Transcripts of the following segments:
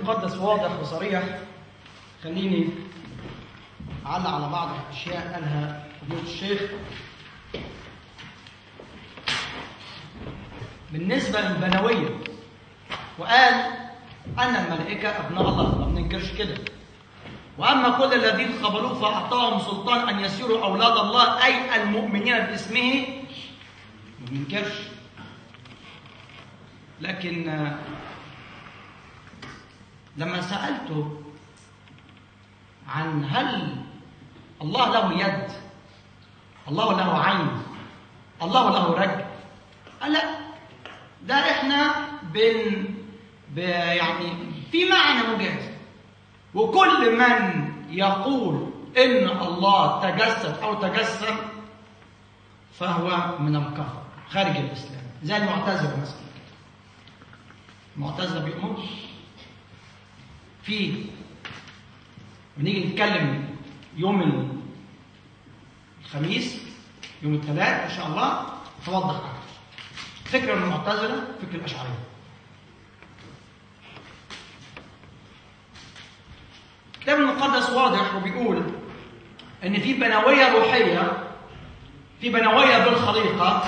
المقدس واضح وصريح. خليني أعلق على بعض الأشياء قالها فضيلة الشيخ. بالنسبة للبنوية، وقال أن الملائكة أبناء الله، ما بننكرش كده. وأما كل الذين قبلوه فأعطاهم سلطان أن يصيروا أولاد الله، أي المؤمنين باسمه، ما بننكرش. لكن لما سألته عن هل الله له يد، الله له عين، الله له رجل، قال لا، ده احنا يعني في معنى مجاز. وكل من يقول ان الله تجسد او تجسم فهو من الكفر خارج الاسلام، زي المعتزله مثلا. المعتزله بيؤمنوا في، ونيجي نتكلم يوم الخميس يوم الثلاث ان شاء الله هوضح اكتر. فكر المعتزله فكر الاشعريه. الكتاب المقدس واضح وبيقول ان في بنويه روحيه، في بنويه بالخليقه.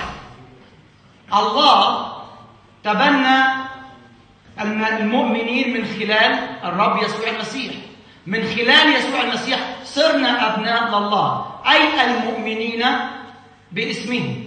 الله تبنى المؤمنين من خلال الرب يسوع المسيح. من خلال يسوع المسيح صرنا ابناء لله، اي المؤمنين باسمه.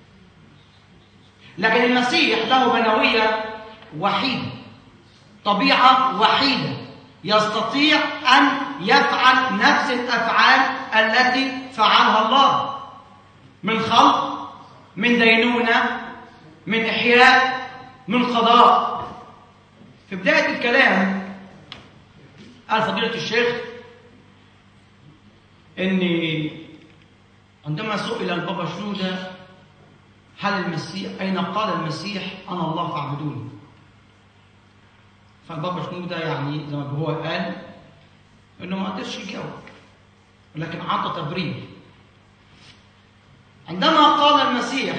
لكن المسيح له بنويه وحيده، طبيعه وحيده، يستطيع أن يفعل نفس الأفعال التي فعلها الله، من خلق، من دينونة، من إحياء، من قضاء. في بداية الكلام قال فضيلة الشيخ إن عندما سئل البابا شنودة هل المسيح، أين قال المسيح أنا الله فاعبدوني، فالبابا شنودة يعني زي ما هو قال انه ما قدرش يجاوب، ولكن عطى تبرير. عندما قال المسيح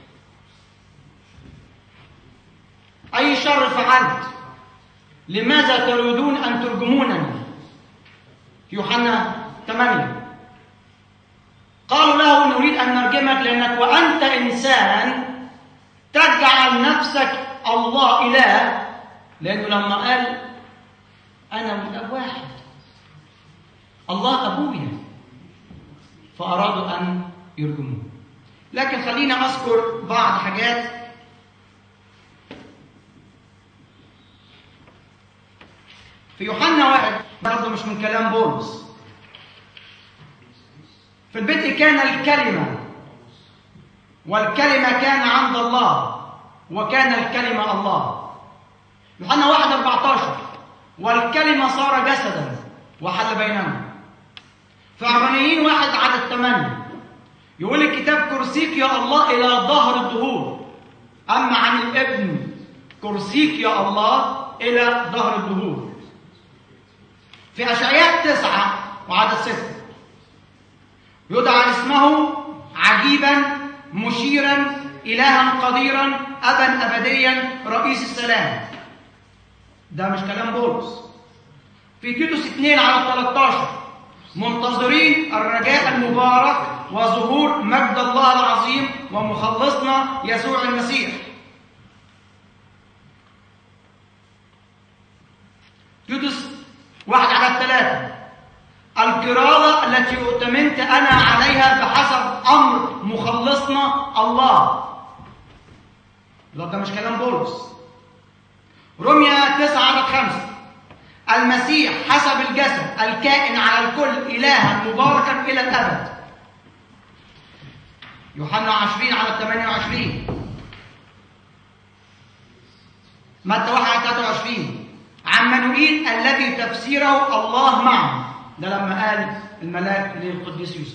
اي شر فعلت، لماذا تريدون ان ترجمونني، في يوحنا 8، قالوا له نريد ان نرجمك لانك وانت انسان تجعل نفسك الله اله. لأنه لما قال أنا والأب واحد، الله أبويا، فأرادوا أن يرجموه. لكن خلينا أذكر بعض حاجات. في يوحنا 1 برضه مش من كلام بولس، في البدء كان الكلمة، والكلمة كان عند الله، وكان الكلمة الله. يوحنا 1:14 والكلمة صار جسدا وحل بيننا. في عبرانيين 1:8 يقول الكتاب كرسيك يا الله إلى ظهر الدهور. أما عن الابن كرسيك يا الله إلى ظهر الدهور. في أشعياء 9:6 يدعى اسمه عجيبا مشيرا إلها قديرا أبا أبديا رئيس السلام. ده مش كلام بولس. في تيتوس 2:13 منتظرين الرجاء المبارك وظهور مجد الله العظيم ومخلصنا يسوع المسيح. تيتوس 1:3 الكرامة التي اؤتمنت أنا عليها بحسب أمر مخلصنا الله. ده مش كلام بولس. رمية 9:5 المسيح حسب الجسد الكائن على الكل إلها مباركا إلى الأبد. يوحنا 20:28 متى 1:23 عمانوئيل الذي تفسيره الله معه. ده لما قال الملاك للقديس يوسف.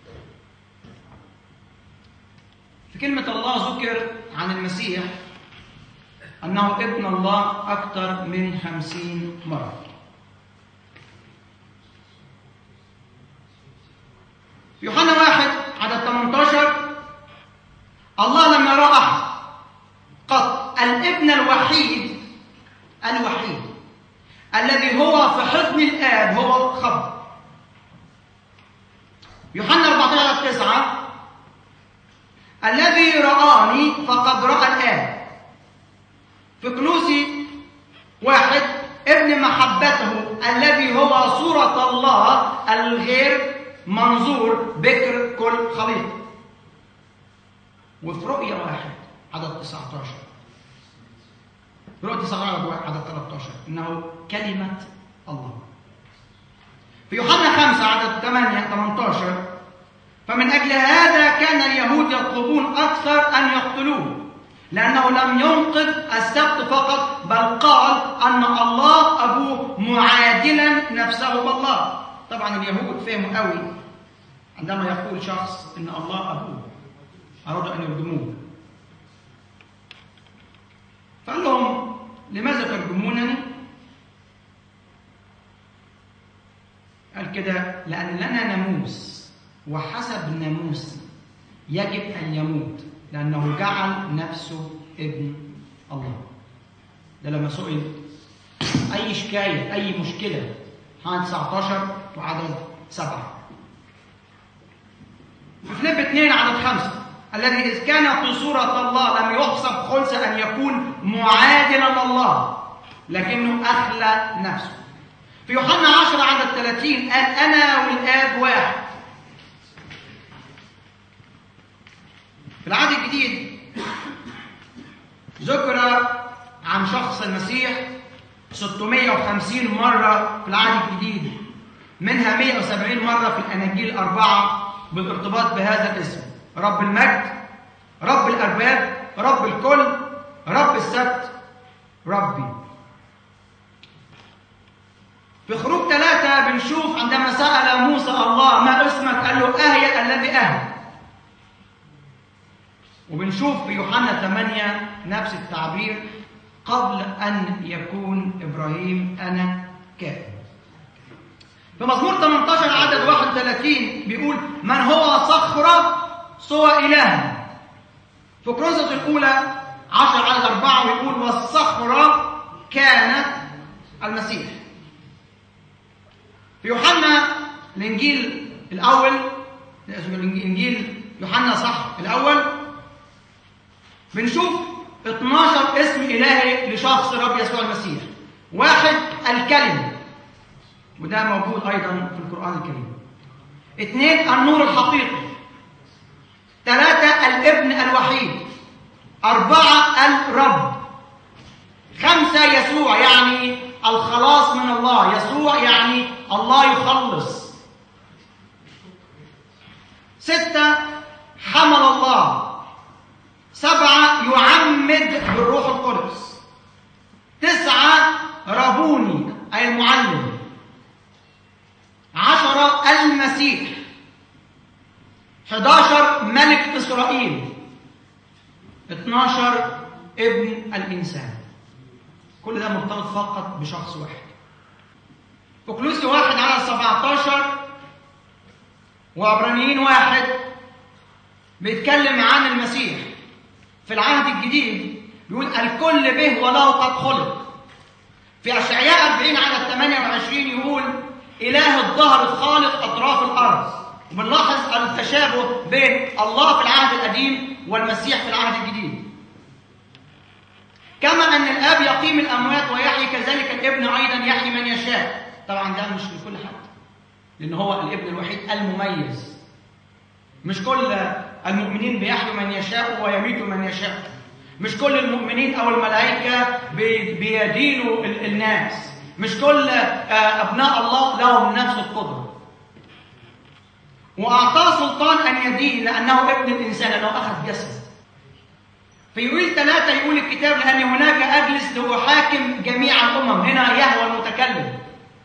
في كلمة الله ذكر عن المسيح أنه ابن الله أكثر من 50 مرة. في يوحنا 1:18 الله لم يرى أحد قط الابن الوحيد الذي هو في حضن الآب هو الخبر. يوحنا 14:9 الذي رآني فقد رأى الآب. في كولوسي 1 ابن محبته الذي هو صورة الله الغير منظور بكر كل خليقة. وفي رؤيا 1:19 رؤيا 19:13 إنه كلمة الله. في يوحنا 5:8-18 فمن أجل هذا كان اليهود يطلبون أكثر أن يقتلوه لأنه لم ينقض السبت فقط بل قال أن الله أبوه معادلا نفسه بالله. طبعا اليهود فهموا قوي عندما يقول شخص إن الله أبوه، أرادوا أن يرجموه. فقال لهم لماذا ترجمونني؟ قال كده لأن لنا ناموس وحسب الناموس يجب أن يموت لأنه جعل نفسه ابن الله. ده لما سئل أي شكاية أي مشكلة عدد 19 وعدد 7. في فيليب 2:5 الذي إذ كان في صورة الله لم يحسب خلص أن يكون معادلا لله لكنه أخلى نفسه. في يوحنا 10:30 قال أنا والآب واحد. في العهد الجديد ذكر عن شخص المسيح 650 مرة في العهد الجديد، منها 170 مرة في الأناجيل الأربعة بالارتباط بهذا الاسم: رب المجد، رب الأرباب، رب الكل، رب السبت، ربي. في خروج 3 بنشوف عندما سأل موسى الله ما اسمك قال له أهيا الذي أهيا. وبنشوف في يوحنا 8 نفس التعبير: قبل أن يكون إبراهيم أنا كائن. في مزمور 18 عدد 31 بيقول من هو صخرة سوى إله. في كورنثوس الأولى 10 عدد 4 بيقول والصخرة كانت المسيح. في يوحنا الإنجيل الأول، إنجيل يوحنا صح الأول، بنشوف 12 اسم إلهي لشخص الرب يسوع المسيح. 1 الكلمة، وده موجود أيضا في القرآن الكريم. 2 النور الحقيقي. 3 الابن الوحيد. 4 الرب. 5 يسوع يعني الخلاص من الله، يسوع يعني الله يخلص. 6 حمل الله. 7 يعمد بالروح القدس. 9 ربوني أي المعلم. 10 المسيح. 11 ملك إسرائيل. 12 ابن الإنسان. كل ده مرتبط فقط بشخص واحد. في كولوسي 1 على 17 وعبرانيين 1 بيتكلم عن المسيح. في العهد الجديد بيقول الكل به وله قد خلق. في أشعياء 40 على 28 يقول إله الظهر خالق أطراف الأرض. وبنلاحظ التشابه بين الله في العهد القديم والمسيح في العهد الجديد. كما أن الآب يقيم الأموات ويحيي كذلك الابن أيضا يحيي من يشاء. طبعا ده مش لكل حد، لأن هو الابن الوحيد المميز. مش كل المؤمنين بيحيوا من يشاء ويميتوا من يشاء. مش كل المؤمنين أو الملائكة بيدينوا الناس. مش كل أبناء الله لهم نفس القدرة. وأعطاه سلطان أن يدين لأنه ابن الإنسان، لأنه أخذ جسد. في يويل 3 يقول الكتاب لأن هناك أجلس لأحاكم جميع الأمم. هنا يهوى المتكلم.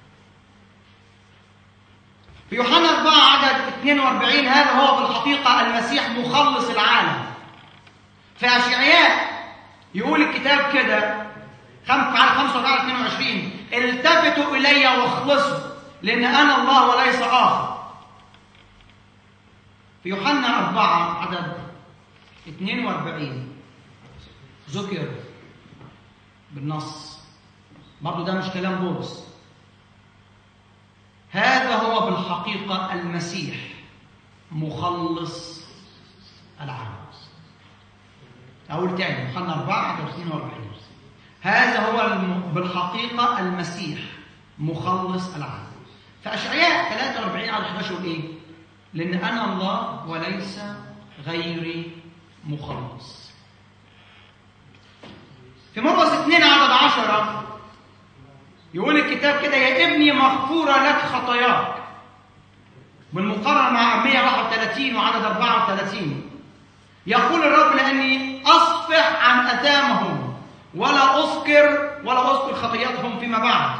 في يوحنا 4 عدد 42 هذا هو في الحقيقة المسيح مخلص العالم. في أشعياء يقول الكتاب كده 5:22 التفتوا إلي واخلصوا لأن أنا الله وليس آخر. في يوحنا 4 عدد 42 ذكر بالنص برضه ده مش كلام بولس. هذا هو بالحقيقة المسيح مخلص العالم. أقول تاني، يوحنا 4:42. هذا هو بالحقيقة المسيح مخلص العالم. فأشعياء 43:11 يقول إيه؟ لأن أنا الله وليس غيري مخلص. في مرقس 2:10 يقول الكتاب كده: يا ابني مغفورة لك خطاياك. بالمقارنة مع 131 وعدد 34 يقول الرب: لأني أصفح عن أثامهم ولا أذكر خطيئتهم فيما بعد.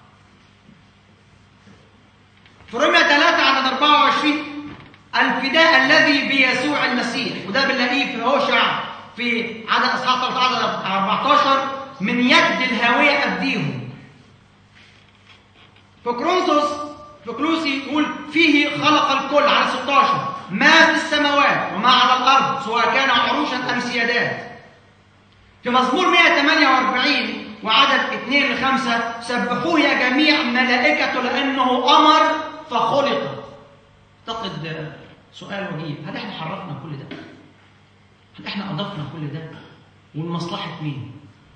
في رومية 3:24 الفداء الذي بيسوع المسيح، وده بنلاقيه في هوشع في عدد أصحاح 3 عدد 14: من يد الهاوية أبديهم. في كلوسي يقول: فيه خلق الكل على 16 ما في السماوات وما على الأرض سواء كان عروشا أم سيادات. في مزمور 148 وعدد 2-5 سبحوه يا جميع ملائكته لأنه أمر فخلق. أعتقد سؤال وجيه: هل احنا حركنا كل ده؟ هل احنا أضفنا كل ده؟ والمصلحة مين؟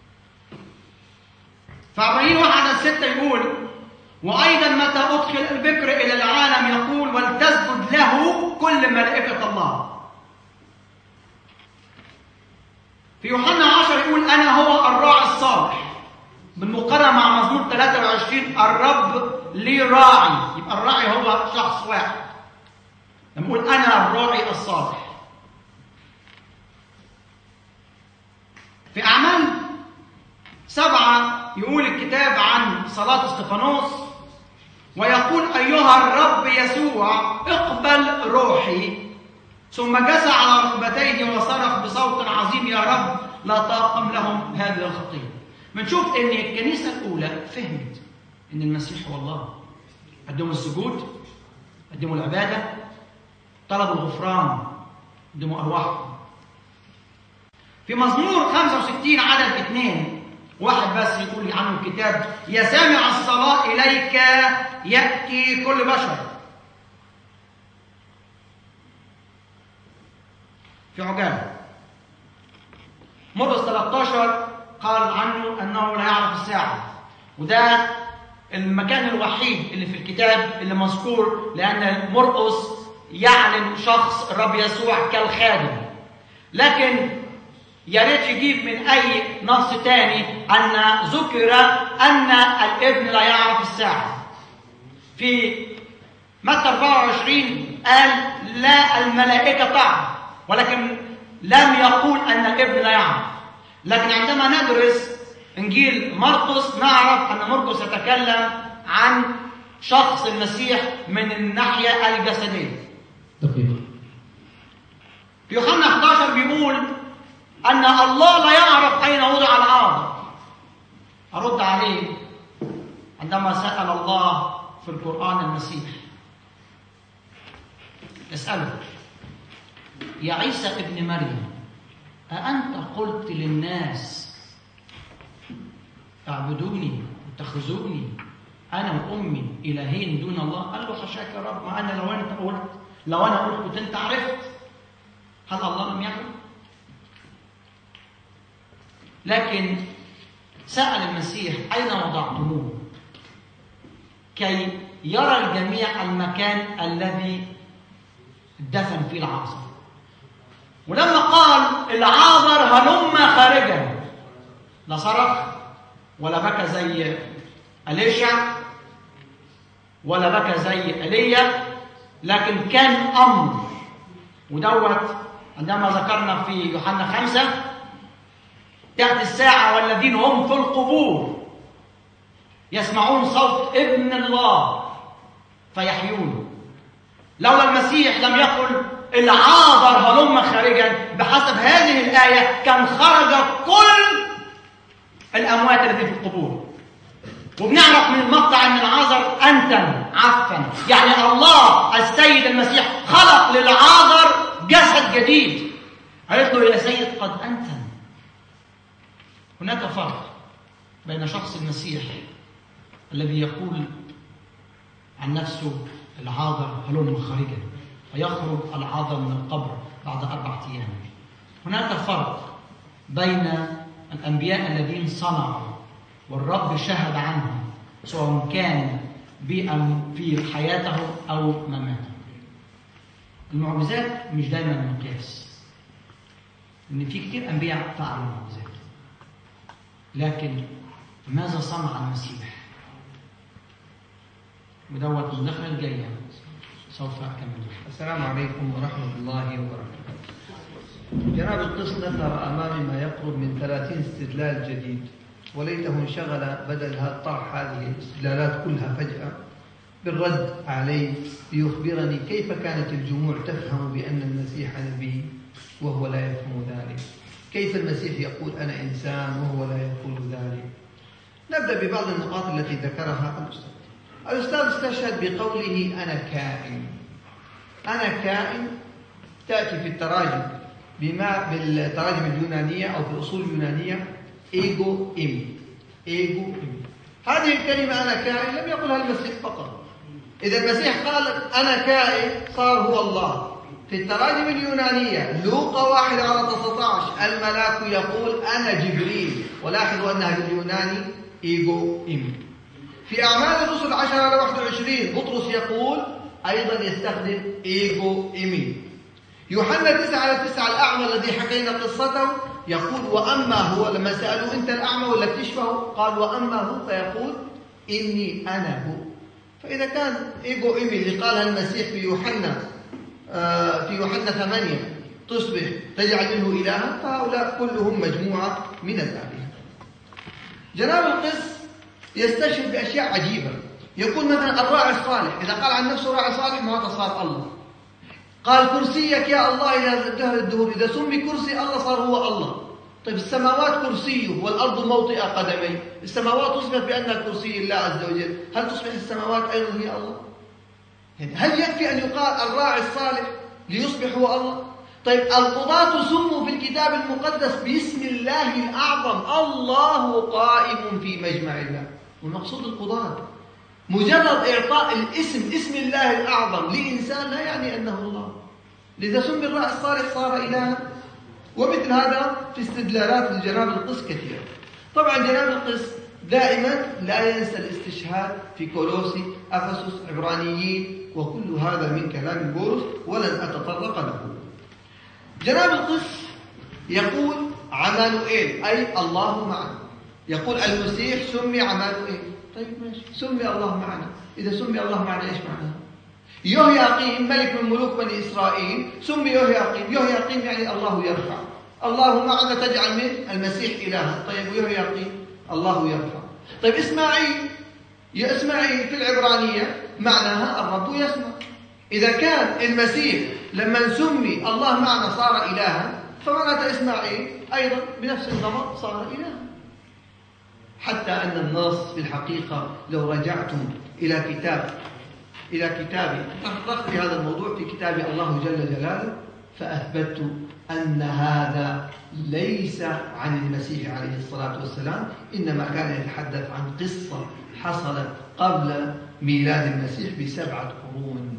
فعبرانيين 1:6 يقول: وأيضا متى أدخل البكر إلى العالم يقول: ولتسجد له كل ملائكة الله. في يوحنا 10 يقول: أنا هو الراعي الصالح. بالمقارنة مع مزمور 23 الرب لي راعي. يبقى الراعي هو شخص واحد. لما يقول أنا الراعي الصالح. في أعمال 7 يقول الكتاب عن صلاة استفانوس: ويقول: أيها الرب يسوع اقبل روحي. ثم جثى على ركبتيه وصرخ بصوت عظيم: يا رب لا تقم لهم هذه الخطية. بنشوف ان الكنيسة الأولى فهمت ان المسيح هو الله. قدموا السجود، قدموا العبادة، طلبوا الغفران، قدموا أرواحهم. في مزمور 65 عدد 2 واحد بس يقول عنه الكتاب: يا سامع الصلاة إليك يأتي كل بشر. في عجالة مرقس 13 قال عنه أنه لا يعرف الساعة، وده المكان الوحيد اللي في الكتاب اللي مذكور، لأن مرقس يعلن شخص الرب يسوع كالخادم. لكن يا ريت يجيب من أي نص تاني أن ذكر أن الابن لا يعرف الساعة. في متى 24 قال: لا الملائكة تعرف، ولكن لم يقول أن الابن لا يعرف. لكن عندما ندرس إنجيل مرقس نعرف أن مرقس يتكلم عن شخص المسيح من الناحية الجسدية. دقيقة. في يوحنا 11 بيقول أن الله لا يعرف أين وضع العاذر. أرد عليه عندما سأل الله في القرآن المسيح، اسأله: يا عيسى ابن مريم، أأنت قلت للناس اعبدوني واتخذوني أنا وأمي إلهين دون الله؟ قال له: حشاك يا رب، ما أنا لو أنا قلت كنت أنت عرفت. هل الله لم يعلم؟ لكن سأل المسيح: أين وضعتموه؟ كي يرى الجميع المكان الذي دفن فيه العازر. ولما قال العازر هلم خارجا، لا صرخ ولا بكى زي أليشع ولا بكى زي ايليا، لكن كان أمر. ودوت عندما ذكرنا في يوحنا 5: تأتي الساعة والذين هم في القبور يسمعون صوت ابن الله فيحيون. لولا المسيح لم يقل العاذر هلم خارجا بحسب هذه الآية كان خرج كل الأموات التي في القبور. وبنعرف من المقطع أن العاذر أنتن عفن، يعني الله السيد المسيح خلق للعاذر جسد جديد. قالت له: يا سيد قد أنتن. هناك فرق بين شخص المسيح الذي يقول عن نفسه العاذر هلم خارجا، فيخرج العاذر من القبر بعد 4 أيام. هناك فرق بين الأنبياء الذين صنعوا والرب شهد عنهم، سواء كان في حياتهم أو مماتهم. المعجزات مش دايما مقياس، إن في كتير أنبياء فعلوا معجزات، لكن ماذا صنع المسيح؟ ودوت المداخلة الجاية سوف أكمل. السلام عليكم ورحمة الله وبركاته. جناب القس نثر أمامي ما يقرب من 30 استدلال جديد، وليته انشغل بدل طرح هذه الاستدلالات كلها فجأة بالرد علي ليخبرني كيف كانت الجموع تفهم بأن المسيح نبي وهو لا يفهم ذلك، كيف المسيح يقول أنا إنسان وهو لا يقول ذلك. نبدأ ببعض النقاط التي ذكرها الأستاذ. الأستاذ استشهد بقوله أنا كائن. أنا كائن تأتي في التراجم بالتراجم اليونانية أو في الأصول اليونانية إيجو إمي. إيجو إمي. هذه الكلمة أنا كائن لم يقلها المسيح فقط. إذا المسيح قال أنا كائن صار هو الله. في التراجم اليونانية لوقا 1:19 الملاك يقول أنا جبريل، ولاحظوا أنها باليوناني إيجو إمي. في أعمال الرسل 10:21 بطرس يقول أيضا يستخدم إيجو إمي. يوحنا 9:9 الأعمى الذي حكينا قصته يقول وأما هو، لما سألوا أنت الأعمى ولا بتشبهه؟ قال وأما هو فيقول إني أنا هو. فإذا كان إيجو إمي اللي قالها المسيح في يوحنا 8 تصبح تجعل منه إلها، فهؤلاء كلهم مجموعة من الآلهة. جناب القس يستشهد بأشياء عجيبة. يقول مثلا الراعي الصالح، إذا قال عن نفسه راعي صالح معناته صار الله. قال كرسيك يا الله إلى دهر الدهور، إذا سمي كرسي الله صار هو الله. طيب السماوات كرسيه والأرض موطئ قدميه، السماوات تصبح بأنها كرسي الله عز وجل، هل تصبح السماوات أيضا هي الله؟ هل يكفي أن يقال الراعي الصالح ليصبح هو الله؟ طيب القضاة سموا في الكتاب المقدس باسم الله الأعظم، الله قائم في مجمع الله. والمقصود القضاة مجرد إعطاء الاسم اسم الله الأعظم لإنسان لا يعني أنه الله. لذا سمي الراعي الصالح صار إلها. ومثل هذا في استدلالات لجناب القس كثيرة. طبعا جناب القس دائما لا ينسى الاستشهاد في كولوسي، أفسس، عبرانيين، وكل هذا من كلام بولس ولن أتطرق له. جناب القس يقول عمانوئيل أي الله معنا. يقول المسيح سمي عمانوئيل. طيب ماشي، سمي الله معنا. إذا سمي الله معنا إيش معناه؟ يهوياقيم ملك من ملوك بني إسرائيل سمي يهوياقيم. يهوياقيم يعني الله يرفع. الله معنا تجعل من المسيح إلها. طيب ويهوياقيم الله يرفع. طيب إسماعيل في العبرانية معناها الرب يسمع. إذا كان المسيح لما سمي الله معنا صار إلها، فمعناته إسماعيل أيضا بنفس النمط صار إلها. حتى أن النص في الحقيقة لو رجعتم إلى كتابي تطرقت في هذا الموضوع في كتاب الله جل جلاله، فأثبتت أن هذا ليس عن المسيح عليه الصلاة والسلام، إنما كان يتحدث عن قصة حصلت قبل ميلاد المسيح ب7 قرون.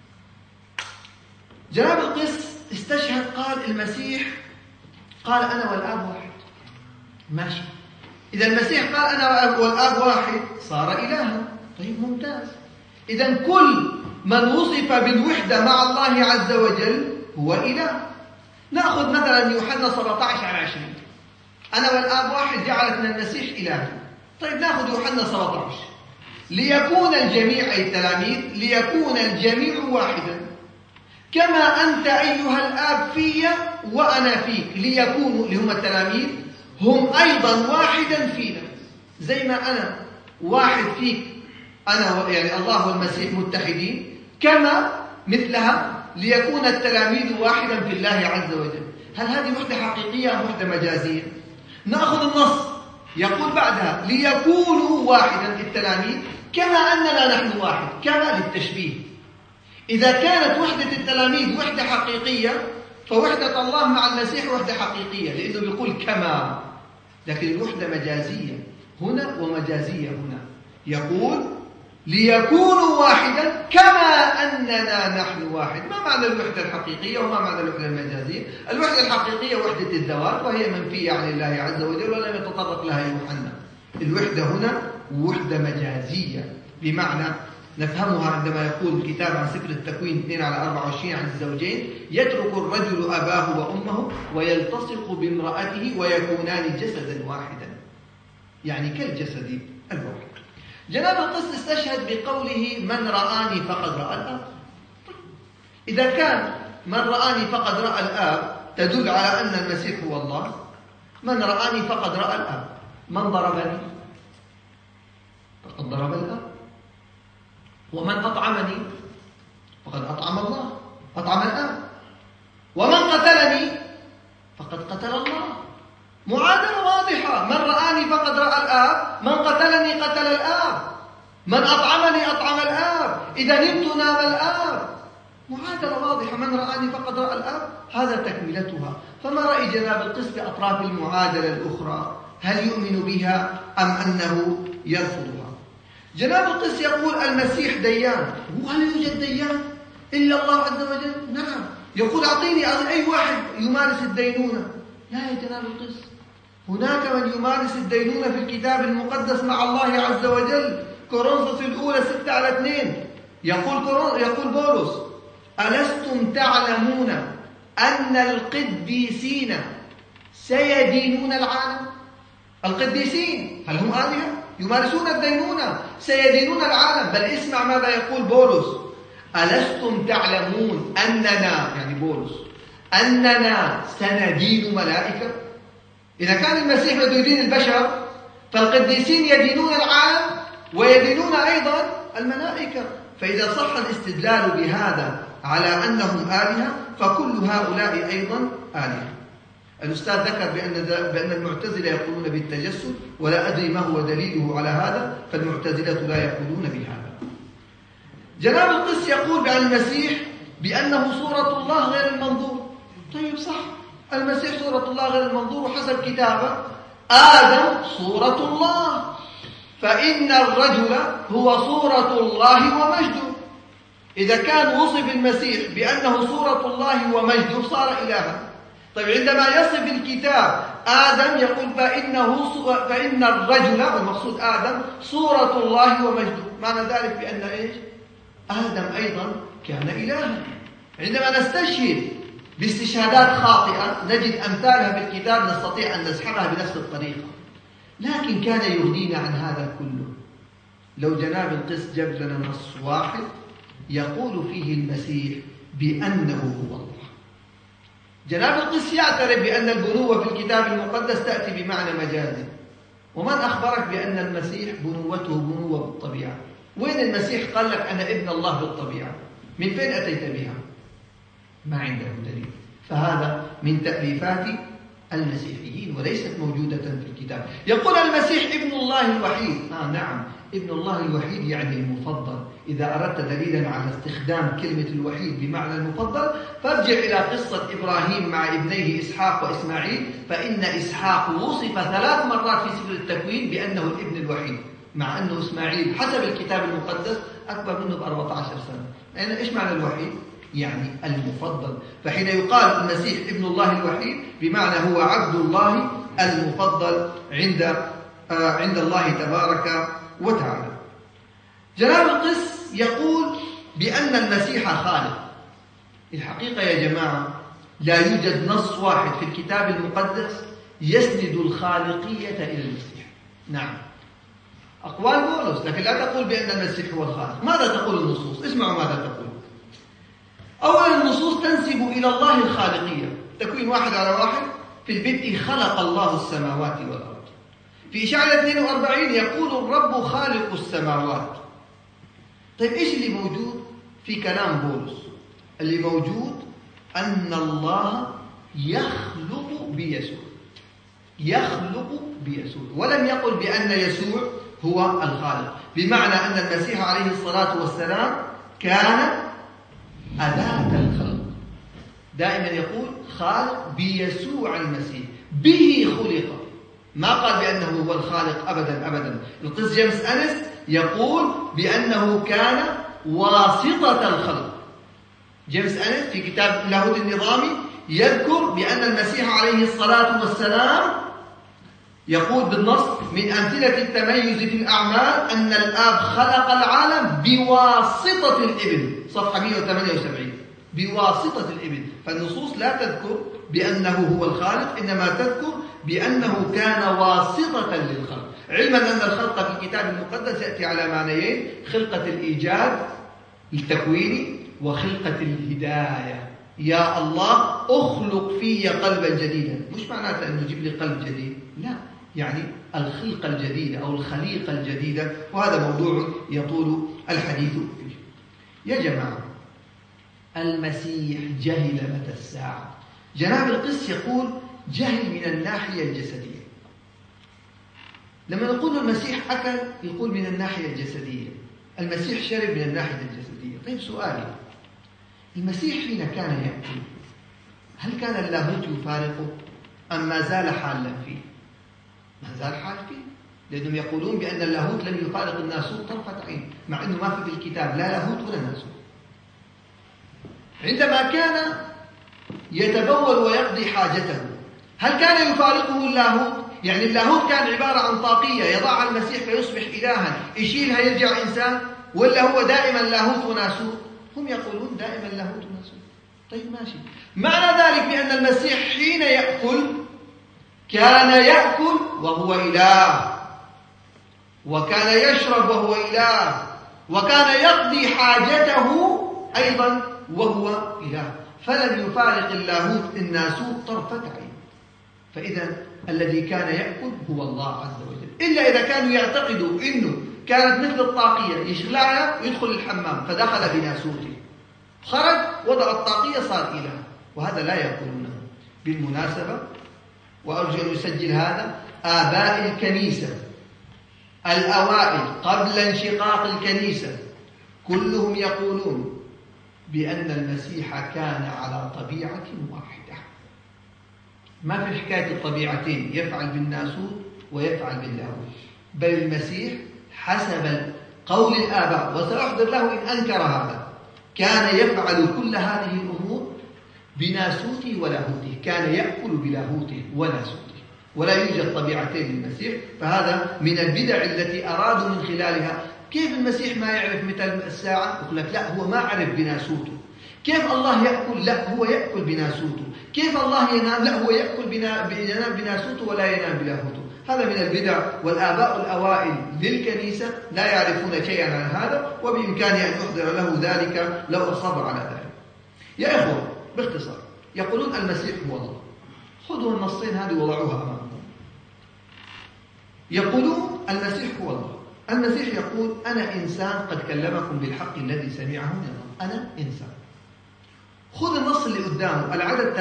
جناب القس استشهد قال المسيح قال أنا والآب واحد. ماشي، إذا المسيح قال أنا والآب واحد صار إلها. طيب ممتاز. إذا كل من وصف بالوحدة مع الله عز وجل هو إله. نأخذ مثلا يوحنا 17:20 أنا والآب واحد جعلت من المسيح إلها. طيب نأخذ يوحنا 17 ليكون الجميع أي التلاميذ ليكون الجميع واحدا كما أنت أيها الآب في وأنا فيك، ليكونوا اللي هم التلاميذ هم أيضا واحدا فينا. زي ما أنا واحد فيك أنا يعني الله والمسيح متحدين، كما مثلها ليكون التلاميذ واحدا في الله عز وجل. هل هذه وحدة حقيقية أم وحدة مجازية؟ نأخذ النص يقول بعدها ليكونوا واحدا التلاميذ كما أننا نحن واحد، كما للتشبيه. إذا كانت وحدة التلاميذ وحدة حقيقية فوحدة الله مع المسيح وحدة حقيقية، لأنه بيقول كما. لكن الوحدة مجازية، هنا ومجازية هنا. يقول ليكونوا واحدا كما أننا نحن واحد. ما معنى الوحدة الحقيقية وما معنى الوحدة المجازية؟ الوحدة الحقيقية وحدة الذوات، وهي منفية عن الله عز وجل ولم يتطرق لها يوحنا. الوحدة هنا وحدة مجازية، بمعنى نفهمها عندما يقول الكتاب عن سفر التكوين 2:24 عن الزوجين: يترك الرجل أباه وأمه ويلتصق بامرأته ويكونان جسدا واحدا، يعني كالجسد الواحد. جناب القس استشهد بقوله: من رآني فقد رأى الآب. إذا كان من رآني فقد رأى الآب تدل على أن المسيح هو الله، من رآني فقد رأى الآب. من ضربني فقد ضرب الآب، ومن أطعمني فقد أطعم الله، أطعم الآب، ومن قتلني فقد قتل الله. معادلة واضحة: من رآني فقد رأى الآب، من قتلني قتل الآب، من أطعمني أطعم الآب، إذا نمت نام الآب. معادلة واضحة: من رآني فقد رأى الآب، هذا تكملتها. فما رأي جناب القس بأطراف المعادلة الأخرى؟ هل يؤمن بها أم أنه يرفضها؟ جناب القس يقول المسيح ديان. وهل يوجد ديان إلا الله عز وجل؟ نعم. يقول أعطيني أي واحد يمارس الدينونة. لا يا جناب القس، هناك من يمارس الدينونة في الكتاب المقدس مع الله عز وجل. كورنثوس الأولى 6:2 يقول بولس: ألستم تعلمون أن القديسين سيدينون العالم؟ القديسين هل هم آلهة؟ يمارسون الدينونة، سيدينون العالم. بل اسمع ماذا يقول بولس: ألستم تعلمون أننا، يعني بولس، أننا سندين ملائكة. إذا كان المسيح بده يدين البشر، فالقديسين يدينون العالم ويدينون أيضا الملائكة. فإذا صح الاستدلال بهذا على أنهم آلهة، فكل هؤلاء أيضا آلهة. الأستاذ ذكر بأن المعتزلة يقولون بالتجسد، ولا أدري ما هو دليله على هذا، فالمعتزلة لا يقولون بهذا. جناب القس يقول بأن المسيح بأنه صورة الله غير المنظور. طيب صح، المسيح صورة الله غير المنظور، وحسب كتابه آدم صورة الله، فإن الرجل هو صورة الله ومجده. إذا كان وصف المسيح بأنه صورة الله ومجده صار إلها. طيب عندما يصف الكتاب آدم يقول فإن الرجل، والمقصود آدم، صورة الله ومجده. معنى ذلك بأن إيش؟ آدم أيضا كان إلها. عندما نستشهد باستشهادات خاطئة نجد أمثالها بالكتاب نستطيع أن نسحبها بنفس الطريقة. لكن كان يغنينا عن هذا كله لو جناب القس جاب لنا نص واحد يقول فيه المسيح بأنه هو الله. جناب القس يعترف بأن البنوة في الكتاب المقدس تأتي بمعنى مجازي. ومن أخبرك بأن المسيح بنوته بنوة بالطبيعة؟ وين المسيح قال لك أنا ابن الله بالطبيعة؟ من فين أتيت بها؟ ما عنده دليل. فهذا من تأليفات المسيحيين وليست موجودة في الكتاب. يقول المسيح ابن الله الوحيد. نعم، ابن الله الوحيد يعني المفضل. إذا أردت دليلا على استخدام كلمة الوحيد بمعنى المفضل فارجع إلى قصة إبراهيم مع ابنيه إسحاق وإسماعيل، فإن إسحاق وصف 3 مرات في سفر التكوين بأنه الابن الوحيد، مع أنه إسماعيل حسب الكتاب المقدس أكبر منه ب14 سنة. يعني إيش معنى الوحيد؟ يعني المفضل. فحين يقال المسيح ابن الله الوحيد بمعنى هو عبد الله المفضل عند الله تبارك وتعالى. جناب القس يقول بأن المسيح خالق. الحقيقة يا جماعة لا يوجد نص واحد في الكتاب المقدس يسند الخالقية إلى المسيح. نعم، أقوال بولس، لكن لا تقول بأن المسيح هو الخالق. ماذا تقول النصوص؟ اسمعوا ماذا تقول. أولا النصوص تنسب إلى الله الخالقية. تكوين 1:1 في البدء خلق الله السماوات والأرض. في إشعياء 42 يقول الرب خالق السماوات. طيب إيش اللي موجود في كلام بولس؟ اللي موجود أن الله يخلق بيسوع. يخلق بيسوع، ولم يقل بأن يسوع هو الخالق، بمعنى أن المسيح عليه الصلاة والسلام كان أداة الخلق. دائما يقول خالق بيسوع المسيح، به خلق. ما قال بأنه هو الخالق أبدا أبدا. القس جيمس أنس يقول بأنه كان واسطة الخلق. جيمس أنس في كتاب اللاهوت النظامي يذكر بأن المسيح عليه الصلاة والسلام يقول بالنص: من أمثلة التميز في الأعمال أن الآب خلق العالم بواسطة الابن، صفحة 178، بواسطة الابن. فالنصوص لا تذكر بأنه هو الخالق، إنما تذكر بأنه كان واسطة للخلق، علما أن الخلق في الكتاب المقدس يأتي على معنيين: خلقة الإيجاد التكويني وخلقة الهداية. يا الله أخلق في قلبا جديدا، مش معناته أنه يجيب لي قلب جديد، لا، يعني الخلقة الجديدة أو الخليقة الجديدة، وهذا موضوع يطول الحديث فيه. يا جماعة، المسيح جهل متى الساعة. جناب القس يقول جهل من الناحية الجسدية. لما نقول المسيح أكل يقول من الناحية الجسدية، المسيح شرب من الناحية الجسدية. طيب سؤالي، المسيح حين كان يأكل هل كان اللاهوت يفارقه أم ما زال حالا فيه؟ ما زال حال فيه، لأنهم يقولون بأن اللاهوت لم يفارق الناسوت طرفة عين، مع أنه ما في الكتاب لا لاهوت ولا ناسوت. عندما كان يتبول ويقضي حاجته هل كان يفارقه اللاهوت؟ يعني اللاهوت كان عبارة عن طاقية يضعها المسيح فيصبح إلها، يشيلها يرجع إنسان، ولا هو دائما لاهوت وناسوت؟ هم يقولون دائما لاهوت وناسوت. طيب ماشي، معنى ذلك بأن المسيح حين يأكل كان يأكل وهو إله، وكان يشرب وهو إله، وكان يقضي حاجته أيضا وهو إله، فلم يفارق اللاهوت الناسوت طرفة عين. فإذا الذي كان يأكل هو الله عز وجل، إلا إذا كانوا يعتقدوا أنه كانت مثل الطاقية يشغلها ويدخل الحمام فدخل بناسوته، خرج وضع الطاقية صار إله، وهذا لا يقولونه. بالمناسبة، وأرجو أن يسجل هذا، آباء الكنيسة الأوائل قبل انشقاق الكنيسة كلهم يقولون بأن المسيح كان على طبيعة واحدة، ما في حكاية الطبيعتين، يفعل بالناسوت ويفعل باللاهوت، بل المسيح حسب قول الآباء وسأحضر له إن أنكر هذا كان يفعل كل هذه الأمور بناسوته ولاهوته، كان يأكل بلاهوته وناسوته، ولا يوجد طبيعتين للمسيح. فهذا من البدع التي أرادوا من خلالها كيف المسيح ما يعرف متى الساعة؟ يقول لك لا، هو ما عرف بناسوته. كيف الله يأكل؟ لا، هو يأكل بناسوته. كيف الله ينام؟ لا، هو يأكل ينام بناسوته ولا ينام بلاهوته. هذا من البدع، والآباء الأوائل للكنيسة لا يعرفون شيئا عن هذا، وبإمكانه أن يحضر له ذلك لو أصر على ذلك. يا إخوة، باختصار يقولون المسيح هو الله. خذوا النصين هذه وضعوها أمامكم. يقولون المسيح هو الله. المسيح يقول أنا إنسان قد كلمكم بالحق الذي سمعه من الله، أنا إنسان. خذ النص اللي قدامه، العدد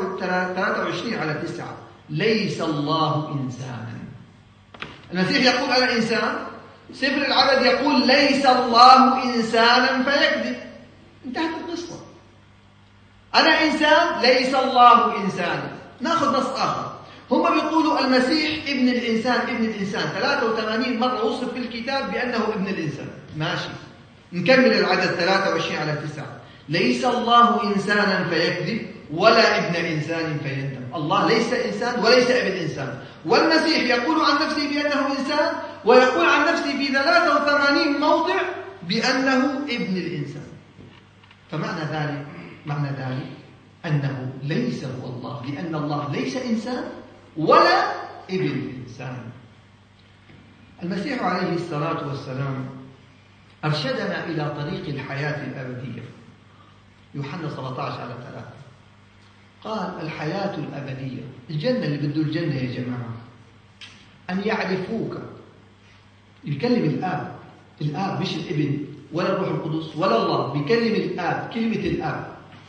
23/9، ليس الله إنسانا. المسيح يقول أنا إنسان، سفر العدد يقول ليس الله إنسانا فيكذب. انتهت القصة. أنا إنسان، ليس الله إنسانا. نأخذ نص آخر، هم بيقولوا المسيح ابن الإنسان، ابن الإنسان 83 مرة وصف في الكتاب بأنه ابن الإنسان. ماشي، نكمل العدد 23/9، ليس الله إنسانا فيكذب ولا ابن إنسان فيندم. الله ليس إنسان وليس ابن إنسان، والمسيح يقول عن نفسه بأنه إنسان، ويقول عن نفسه في 83 موضع بأنه ابن الإنسان. فمعنى ذلك أنه ليس هو الله، لأن الله ليس إنسان ولا ابن إنسان. المسيح عليه الصلاة والسلام أرشدنا إلى طريق الحياة الأبدية. يوحنا 17/3 قال الحياة الأبدية، الجنة، اللي بده الجنة يا جماعة، أن يعرفوك. يكلم الآب مش الابن ولا الروح القدس ولا الله، بيكلم الآب، كلمة الآب.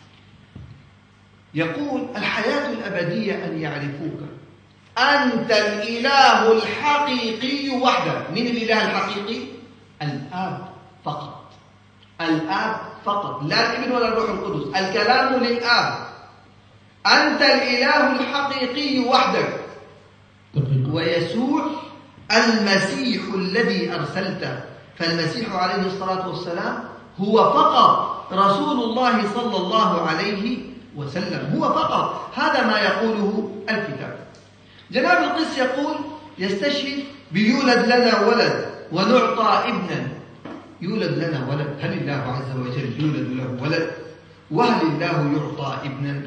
يقول الحياة الأبدية أن يعرفوك أنت الإله الحقيقي وحدك. من الإله الحقيقي؟ الآب فقط. الآب فقط، لا الابن ولا الروح القدس، الكلام للآب. أنت الإله الحقيقي وحدك، ويسوع المسيح الذي أرسلته. فالمسيح عليه الصلاة والسلام هو فقط رسول الله صلى الله عليه وسلم، هو فقط. هذا ما يقوله الكتاب. جناب القس يقول يستشهد بيولد لنا ولد ونعطى ابنا. يولد لنا ولد، هل الله عز وجل يولد له ولد؟ وهل الله يعطى ابنا؟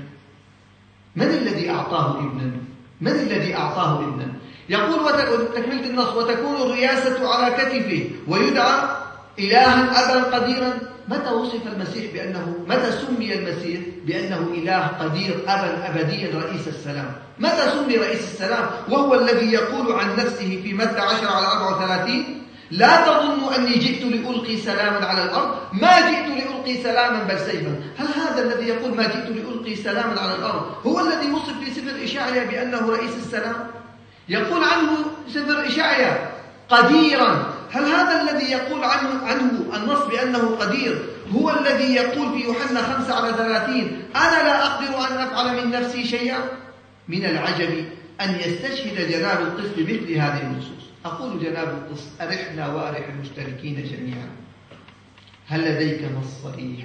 من الذي أعطاه ابنا؟ من الذي أعطاه ابنا؟ يقول تكملة النص: وتكون الرياسة على كتفه ويدعى إلها أبا قديرا. متى وصف المسيح متى سمي المسيح بأنه إله قدير أبا أبديا رئيس السلام؟ متى سمي رئيس السلام وهو الذي يقول عن نفسه في متى 10:34: لا تظنوا أني جئت لألقي سلاما على الأرض، ما جئت لألقي سلاما بل سيفا. هل هذا الذي يقول ما جئت لألقي سلاما على الأرض هو الذي وصف في سفر إشعياء بأنه رئيس السلام؟ يقول عنه سفر إشعياء قديرا. هل هذا الذي يقول عنه النص بأنه قدير هو الذي يقول في يوحنا 5:30: أنا لا أقدر أن أفعل من نفسي شيئا؟ من العجب أن يستشهد جناب القس بمثل هذه النصوص. أقول جناب القس: أرحنا وأرح المشتركين جميعا. هل لديك نص صريح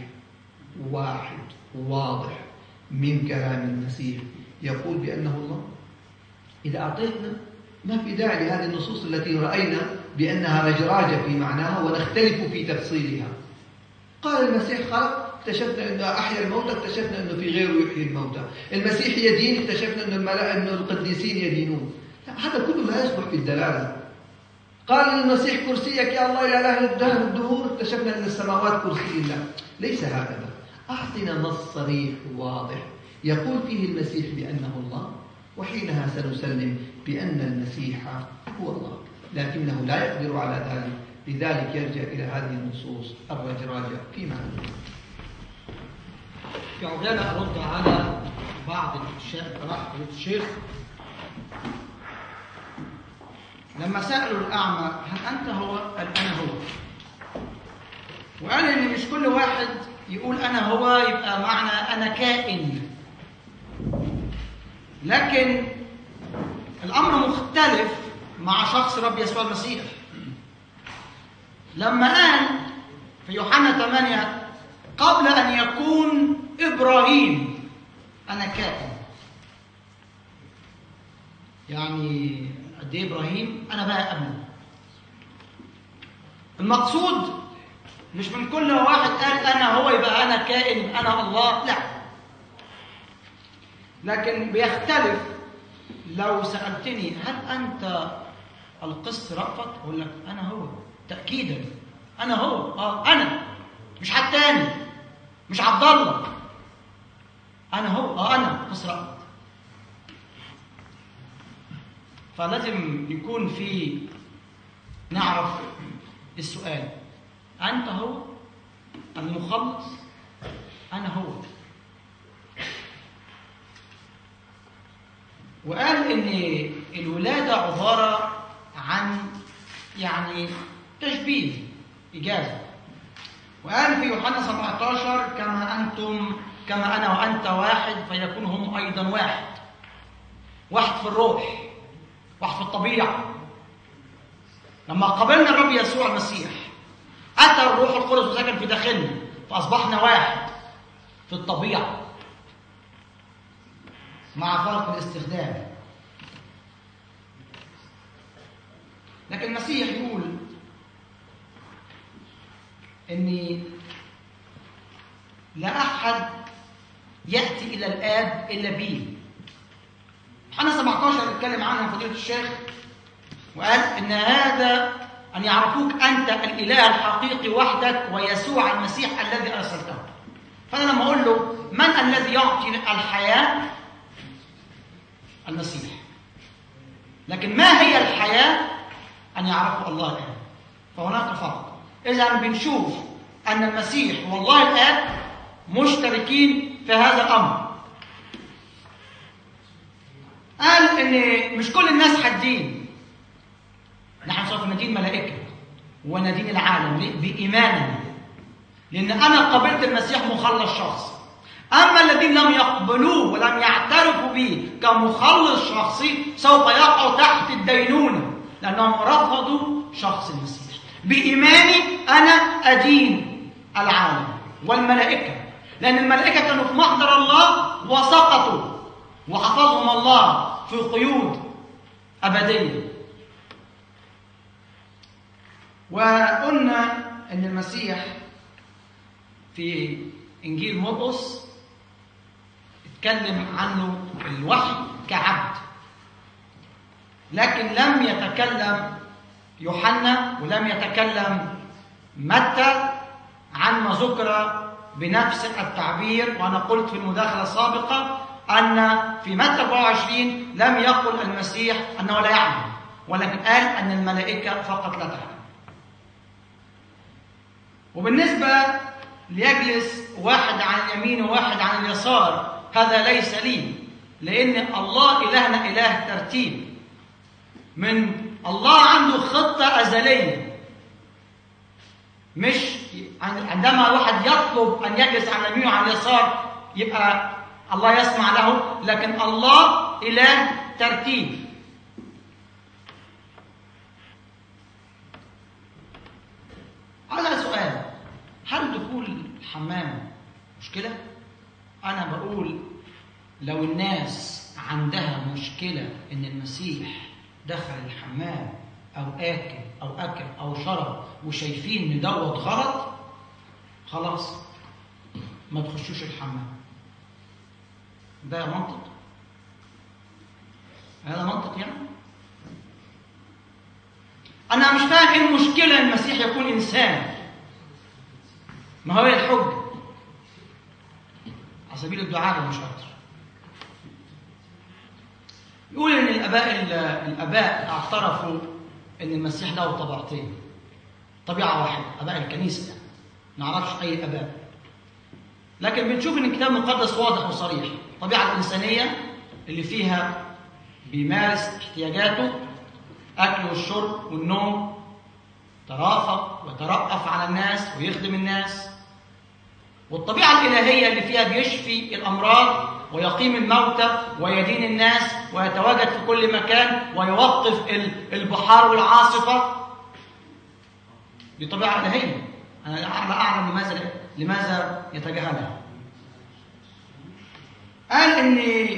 واحد واضح من كلام المسيح يقول بأنه الله؟ إذا أعطيتنا ما في داعي لهذه النصوص التي رأينا بأنها رجراجة في معناها ونختلف في تفصيلها. قال المسيح خلق، اكتشفنا أنه أحيا الموتى، اكتشفنا أنه في غيره يحيي الموتى. المسيح يدين، اكتشفنا أنه القديسين يدينون. هذا كله لا يصلح في الدلالة. قال للمسيح: كرسيك يا الله إلى إله الدهر الدهور، اكتشفنا أن السماوات كرسي الله. ليس هكذا. أعطنا نص صريح واضح يقول فيه المسيح بأنه الله، وحينها سنسلم بأن المسيح هو الله، لكنه لا يقدر على ذلك. لذلك يرجع إلى هذه النصوص الرجراجة في معنى. في عجالة أرد على بعض الأشياء قراءة الشيخ لما سألوا الأعمى: هل أنت هو؟ قال: أنا هو. وقال إن مش كل واحد يقول أنا هو يبقى معنى أنا كائن، لكن الأمر مختلف مع شخص رب يسوع المسيح. لما قال في يوحنا 8: قبل أن يكون إبراهيم أنا كائن. يعني قد إيه إبراهيم؟ أنا بقى ابنه. المقصود مش من كل واحد قال أنا هو يبقى أنا كائن، أنا الله، لا. لكن بيختلف. لو سألتني: هل أنت القس رأفت؟ أقول لك: أنا هو، تأكيدا. أنا هو، أنا، مش حد تاني، مش عبد الله. أنا هو، أنا قس رأفت. فلازم يكون في نعرف السؤال: أنت هو المخلص؟ أنا هو. وقال إن الولادة عبارة عن يعني تشبيه، إجازة. وقال في يوحنا 17: كما أنا وأنت واحد فيكون هم أيضا واحد. واحد في الروح، واحد في الطبيعة. لما قبلنا الرب يسوع المسيح أتى الروح القدس وسكن في داخلنا، فأصبحنا واحد في الطبيعة مع فرق الاستخدام. لكن المسيح يقول إني لا أحد يأتي إلى الآب إلا بي. يوحنا 17 اتكلم عنها فضيلة الشيخ وقال إن هذا أن يعرفوك أنت الإله الحقيقي وحدك ويسوع المسيح الذي أرسلته. فأنا لما أقول له: من الذي يعطي الحياة؟ المسيح. لكن ما هي الحياة؟ أن يعرفوا الله الآب. فهناك فرق. إذا بنشوف أن المسيح والله الآب مشتركين في هذا الأمر. قال إن مش كل الناس حدين. نحن سوف ندين ملائكة وندين العالم بإيماننا، لأن أنا قبلت المسيح مخلص شخص. أما الذين لم يقبلوه ولم يعترفوا به كمخلص شخصي سوف يقعوا تحت الدينونة، لأنهم رفضوا شخص المسيح. بإيماني أنا أدين العالم والملائكة، لأن الملائكة كانوا في محضر الله وسقطوا وحفظهم الله في قيود أبدية. وقلنا أن المسيح في إنجيل مرقس اتكلم عنه الوحي كعبد، لكن لم يتكلم يوحنا ولم يتكلم متى عن ما ذكر بنفس التعبير. وأنا قلت في المداخلة السابقة أن في متى 24 لم يقل المسيح أنه لا يعلم، ولكن قال أن الملائكة فقط لا تعلم. وبالنسبة ليجلس واحد عن اليمين وواحد عن اليسار، هذا ليس لي، لأن الله إلهنا إله ترتيب. من الله عنده خطة أزلية، مش عندما الواحد يطلب أن يجلس على اليمين وعلى اليسار يبقى الله يسمع له، لكن الله إله ترتيب. على سؤال: هل دخول الحمام مشكلة؟ أنا بقول لو الناس عندها مشكلة إن المسيح دخل الحمام أو أكل أو شرب وشايفين إن دوت غلط، خلاص ما تخشوش الحمام. ده منطق؟ هذا منطق يعني؟ أنا مش فاهم إيه المشكلة إن المسيح يكون إنسان. ما هو الحجة على سبيل الدعاء مش أكتر. يقول إن الآباء اعترفوا إن المسيح له طبيعتين، طبيعة واحدة، آباء الكنيسة يعني. ما نعرفش أي آباء، لكن بنشوف إن الكتاب المقدس واضح وصريح. الطبيعة الإنسانية اللي فيها بيمارس احتياجاته، أكل والشرب والنوم، ترافق ويترأف على الناس ويخدم الناس. والطبيعة الإلهية اللي فيها بيشفي الأمراض ويقيم الموتى ويدين الناس ويتواجد في كل مكان ويوقف البحار والعاصفة. دي طبيعة إلهية، أنا لا أعلم لماذا يتجاهلها. قال إن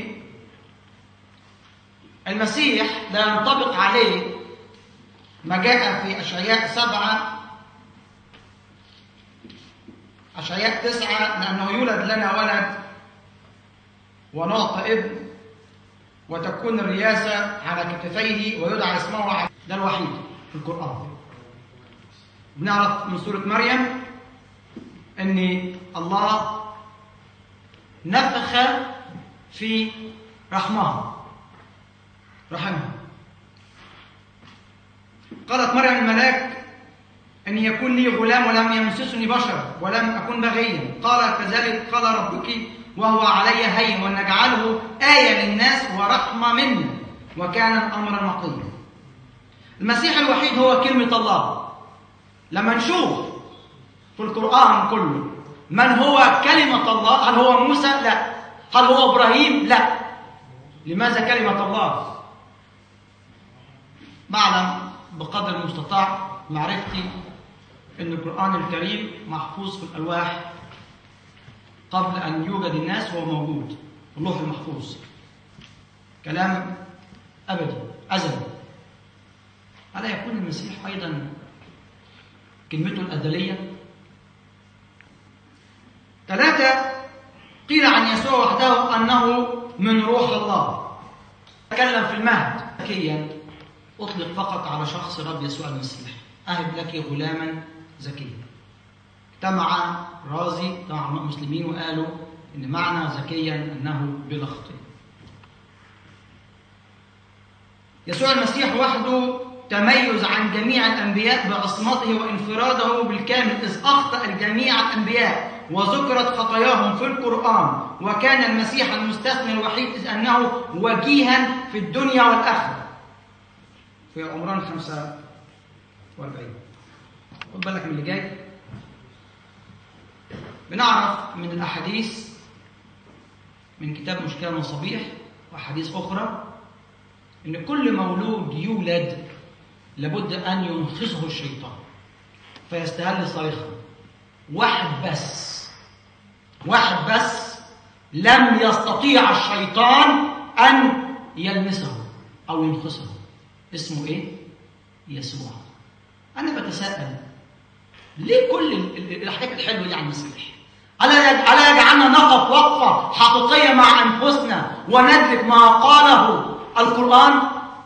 المسيح لا ينطبق عليه ما جاء في أشعياء 7 أشعياء 9، لأنه يولد لنا ولد ونعطى ابن وتكون الرياسة على كتفيه ويدعى اسمه عبد. ده الوحيد في القرآن. بنعرف من سورة مريم أن الله نفخ في رحمها. قالت مريم الملاك أن يكون لي غلام ولم يمسسني بشر ولم أكن بغيا. قال كذلك قال ربك وهو علي هين ونجعله آية للناس ورحمة منا وكان الأمر نقيا. المسيح الوحيد هو كلمة الله. لما نشوف في القرآن كله من هو كلمة الله، هل هو موسى؟ لا. هل هو إبراهيم؟ لا. لماذا كلمة الله؟ معلم بقدر المستطاع معرفتي أن القرآن الكريم محفوظ في الألواح قبل أن يوجد الناس، وهو موجود في اللوح المحفوظ. كلام أبدي أزلي. ألا يكون المسيح أيضا كلمته الأزلية؟ 3 قيل عن يسوع وحده أنه من روح الله. تكلم في المهد ذكيا، أطلق فقط على شخص رب يسوع المسيح. أهب لك غلاما زكيا. اجتمع رازي مع المسلمين وقالوا إن معنى زكيا أنه بلا خطية. يسوع المسيح وحده تميز عن جميع الأنبياء بعصمته وانفراده بالكامل، إذ أخطأ الجميع الأنبياء وذكرت خطاياهم في القرآن، وكان المسيح المستثنى الوحيد إذ أنه وجيها في الدنيا والآخرة. في عمران 45. خد بالك من اللي جاي. بنعرف من الأحاديث من كتاب مشكلة المصابيح وأحاديث أخرى إن كل مولود يولد لابد أن ينخسه الشيطان فيستهل صريخا. واحد بس لم يستطيع الشيطان أن يلمسه أو ينخسه. اسمه إيه؟ يسوع. أنا بتساءل ليه كل الحاجات الحلوة دي عن المسيح؟ ألا يجعلنا نقف وقفة حقيقية مع أنفسنا وندرك ما قاله القرآن؟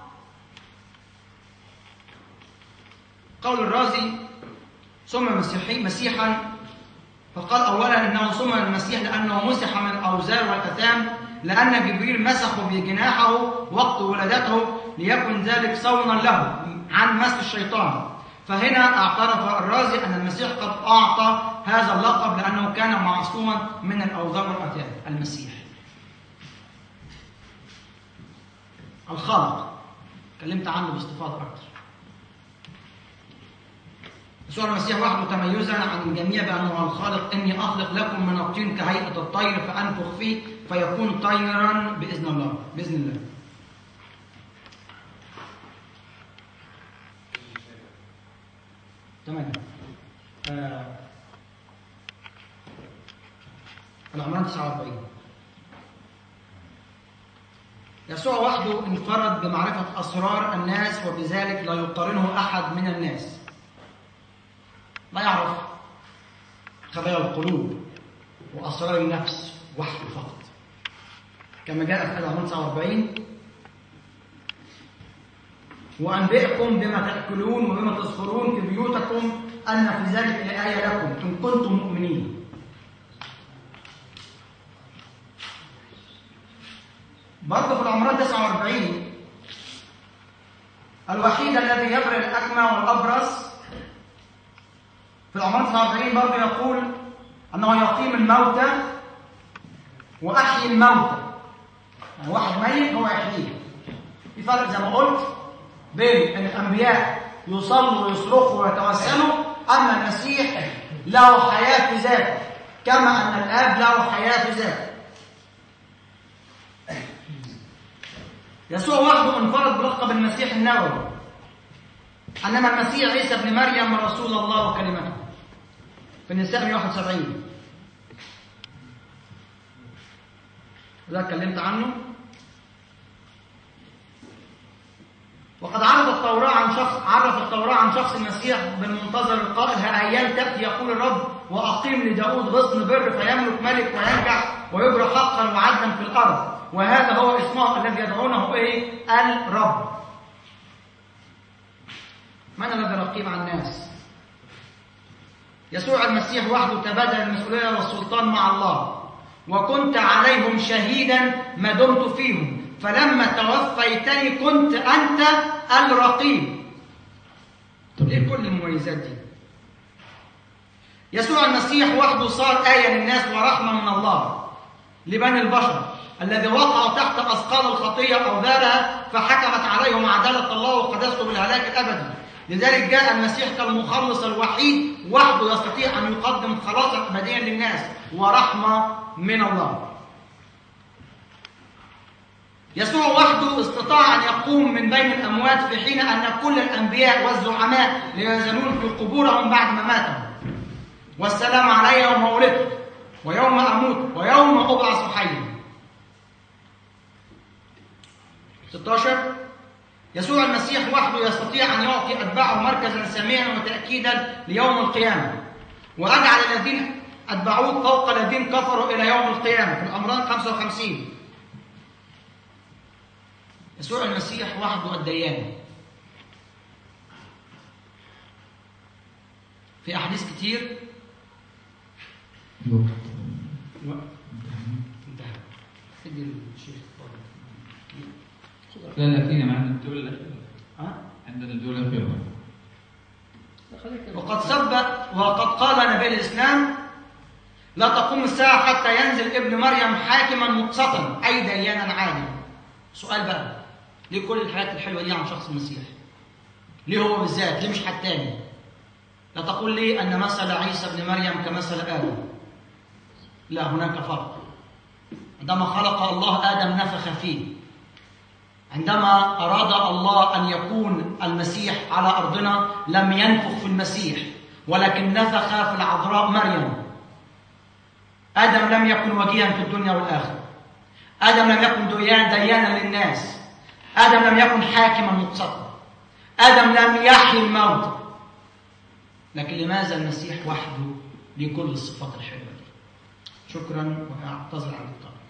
قول الرازي سمى مسيحا، فقال أولا إنه سمى المسيح لأنه مسح من الأوزار والأثام، لأن جبريل مسحه بجناحه وقت ولادته ليكن ذلك صونا له عن مس الشيطان. فهنا اعترف الرازي أن المسيح قد أعطى هذا اللقب لأنه كان معصوما من الأوزار والأثام. المسيح الخالق اتكلمت عنه باستفاضة أكثر. يسوع المسيح وحده تميزا عن الجميع بأنه الخالق. إني أخلق لكم من الطين كهيئة الطير فأنفخ فيه فيكون طيرا بإذن الله. تمام. العمران 49. يسوع وحده انفرد بمعرفة أسرار الناس وبذلك لا يقارنه أحد من الناس. لا يعرف خبايا القلوب وأسرار النفس وحده فقط، كما جاء في العمران 49: وأنبئكم بما تأكلون وبما تسخرون في بيوتكم أن في ذلك لآية لكم إن كنتم مؤمنين. برضه في العمران 49 الوحيد الذي يبرئ الأكمى والأبرص. في العمران 49 برضه يقول أنه يقيم الموتى وأحيي الموتى. يعني واحد ميت هو يحييه. في فرق زي ما قلت بين أن الأنبياء يصلوا ويصرخوا ويتوسلوا، أما المسيح له حياة في ذاته كما أن الآب له حياة في ذاته. يسوع وحده انفرد بلقب المسيح النبوي، انما المسيح عيسى ابن مريم رسول الله وكلمته. في النساء 171 وده اتكلمت عنه. وقد عرف التوراة عن شخص المسيح بالمنتظر القائل: ها أيام تأتي يقول الرب وأقيم لداود غصن بر فيملك ملك وينجح ويجرى حقا وعدلا في الأرض، وهذا هو اسمه الذي يدعونه إيه؟ الرب. من الذي رقيب على الناس؟ يسوع المسيح وحده تبادل المسؤولية والسلطان مع الله. وكنت عليهم شهيدا ما دمت فيهم، فلما توفيتني كنت أنت الرقيب. ليه كل المميزات دي؟ يسوع المسيح وحده صار آية للناس ورحمة من الله لبني البشر الذي وقعوا تحت أثقال الخطية أوزارها، فحكمت عليهم عدالة الله وقدسته بالهلاك الأبدي. لذلك جاء المسيح كالمخلص الوحيد وحده يستطيع أن يقدم خلاصا أبديا للناس ورحمة من الله. يسوع وحده استطاع أن يقوم من بين الأموات في حين أن كل الأنبياء والزعماء ينزلون في قبورهم بعد ما ماتوا. والسلام علي يوم ولدت ويوم أموت ويوم أبعث حيا. 16 يسوع المسيح وحده يستطيع أن يعطي أتباعه مركزا ساميا وتأكيدا ليوم القيامة، وأجعل الذين أتبعوه فوق الذين كفروا إلى يوم القيامة. في الأمران 55 يسوع المسيح وحده الديان. في أحاديث كتير لا فينا معنا الجولة الأخيرة. عندنا الجولة الأخيرة. وقد قال نبي الإسلام: لا تقوم الساعة حتى ينزل ابن مريم حاكما مقسطا أي ديانا عادلا. سؤال بقى، ليه كل الحاجات الحلوة دي عن شخص المسيح؟ ليه هو بالذات؟ ليه مش حد تاني؟ لا تقول لي أن مثل عيسى ابن مريم كمثل آدم. لا، هناك فرق. عندما خلق الله آدم نفخ فيه. عندما أراد الله أن يكون المسيح على أرضنا لم ينفخ في المسيح، ولكن نفخ في العذراء مريم. آدم لم يكن وجيها في الدنيا والآخرة. آدم لم يكن ديانا للناس. آدم لم يكن حاكما مقسطا. آدم لم يحيي الموت. لكن لماذا المسيح وحده بكل الصفات الحلوة دي؟ شكرا وأعتذر عن الطلب.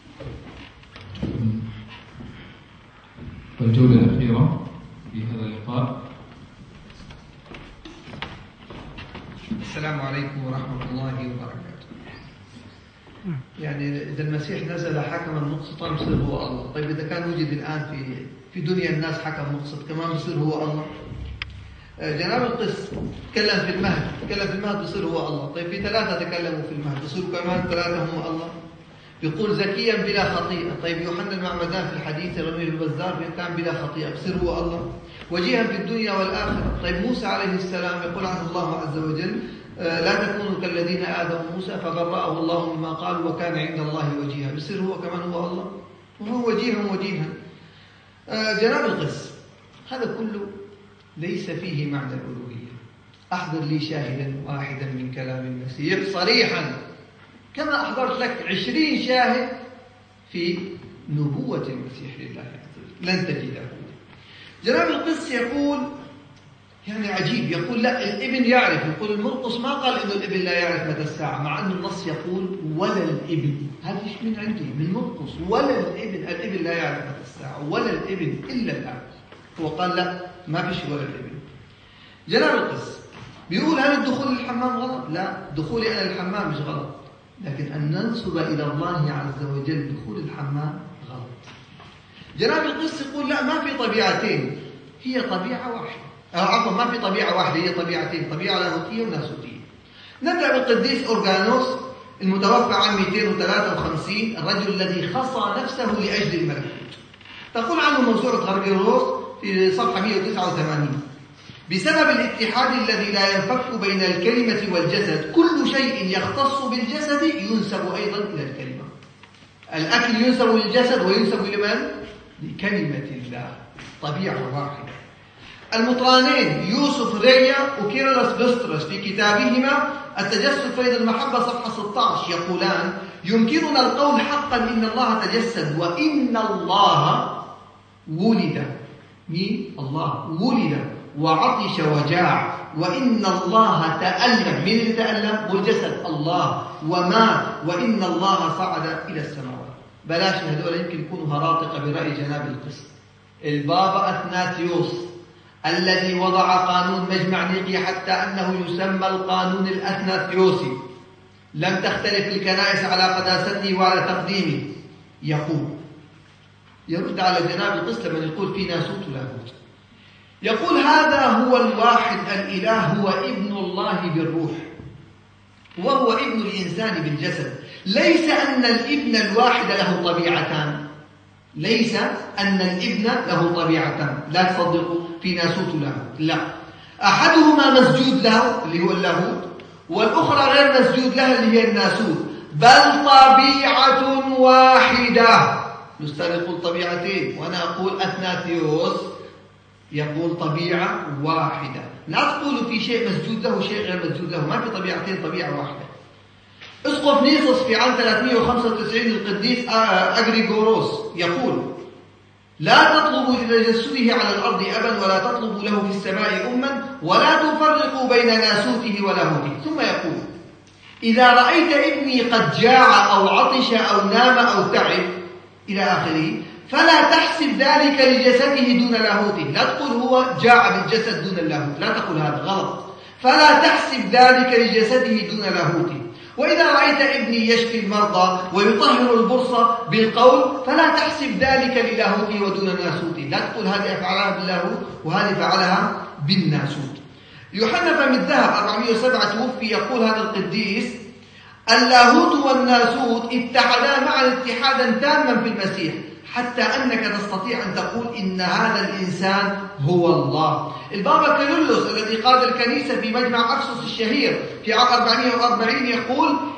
والجولة الأخيرة في هذا اللقاء. السلام عليكم ورحمة الله وبركاته. يعني إذا المسيح نزل حكما مقسطا بصير هو الله. طيب إذا كان وجد الآن في دنيا الناس حكم مقسط كمان بصير هو الله. جناب القس تكلم في المهد بصير هو الله. طيب في 3 تكلموا في المهد بصيروا كمان 3 هم الله. بيقول زكيا بلا خطيئة. طيب يوحنا المعمدان في الحديث رمي البزار كان بلا خطيئة بصير هو الله. وجيها في الدنيا والآخرة. طيب موسى عليه السلام يقول عنه الله عز وجل لا تكونوا كالذين آذوا موسى فبرأه الله مما قالوا وكان عند الله وجيها. بصير هو كمان هو الله وهو وجيها. جناب القس هذا كله ليس فيه معنى الألوهية. أحضر لي شاهدا واحدا من كلام المسيح صريحا كما أحضرت لك 20 شاهد في نبوة المسيح لله عز وجل لن تجده. جناب القس يقول يعني عجيب، يقول لا الابن يعرف. يقول المرقس ما قال إنه الابن لا يعرف متى الساعة، مع أن النص يقول ولا الابن. هذا إيش من عندي من مرقس؟ ولا الابن لا يعرف متى الساعة ولا الابن إلا الآب. هو قال لا ما فيش ولا الابن. جناب القس بيقول هل الدخول للحمام غلط؟ لا، دخولي أنا للحمام مش غلط، لكن أن ننسب إلى الله عز وجل دخول الحمام غلط. جناب القس يقول لا ما في طبيعتين، هي طبيعة واحدة. عفوا ما في طبيعة واحدة، هي طبيعتين، طبيعة لاهوتية وناسوتية. نبدأ بالقديس أورغانوس المتوفى عام 253، الرجل الذي خصى نفسه لأجل الملكوت. تقول عنه موسوعة غرغيروس في صفحة 189 بسبب الاتحاد الذي لا ينفك بين الكلمة والجسد كل شيء يختص بالجسد ينسب أيضا إلى الكلمة. الأكل ينسب للجسد وينسب لمن؟ لكلمة الله، طبيعة واحدة. المطرانين يوسف ريا وكيرلس بسترس في كتابهما التجسد فيض المحبة صفحة 16 يقولان يمكننا القول حقا إن الله تجسد وإن الله ولد. مين؟ الله ولد وعطش وجاع، وإن الله تألم. مين اللي تألم؟ والجسد الله. ومات وإن الله صعد إلى السماوات. بلاش هذول يمكن يكونوا هراطقة برأي جناب القس. البابا أثناتيوس الذي وضع قانون مجمع نيقيا حتى أنه يسمى القانون الأثناتيوسي، لم تختلف الكنائس على قداسته وعلى تقديمه، يقول يرد على جناب القس لما يقول في ناسوت ولاهوت. يقول هذا هو الواحد الإله، هو ابن الله بالروح وهو ابن الإنسان بالجسد. ليس أن الابن الواحد له طبيعتان، ليس أن الابن له طبيعتان، لا تصدقوا في ناسوت ولاهوت، لا. أحدهما مسجود له اللي هو اللاهوت، والأخرى غير مسجود لها اللي هي الناسوت، بل طبيعة واحدة. الأستاذ يقول طبيعتين وأنا أقول أثناتيوس يقول طبيعة واحدة. لا تقولوا في شيء مسجود له وشيء غير مسجود له، ما في طبيعتين، طبيعة واحدة. اسقف نيسوس في عام 395 القديس أغريغوروس يقول لا تطلبوا لتجسده على الأرض أبا ولا تطلبوا له في السماء أما ولا تفرقوا بين ناسوته ولاهوته. ثم يقول إذا رأيت ابني قد جاع أو عطش أو نام أو تعب إلى آخره فلا تحسب ذلك لجسده دون لاهوته. لا تقول هو جاع بالجسد دون اللاهوت، لا تقول هذا غلط. فلا تحسب ذلك لجسده دون لاهوته. وإذا رأيت ابني يشفي المرضى ويطهر البرصة بالقول فلا تحسب ذلك للاهوته ودون ناسوته. لا تقول هذه أفعلها باللاهوت وهذه فعلها بالناسوت. يوحنا فم الذهب 407 توفي يقول هذا القديس اللاهوت والناسوت اتحدا معا اتحادا تاما في المسيح حتى أنك تستطيع أن تقول إن هذا الإنسان هو الله. البابا كيرلس الذي قاد الكنيسة في مجمع أفسس الشهير في عام 440 يقول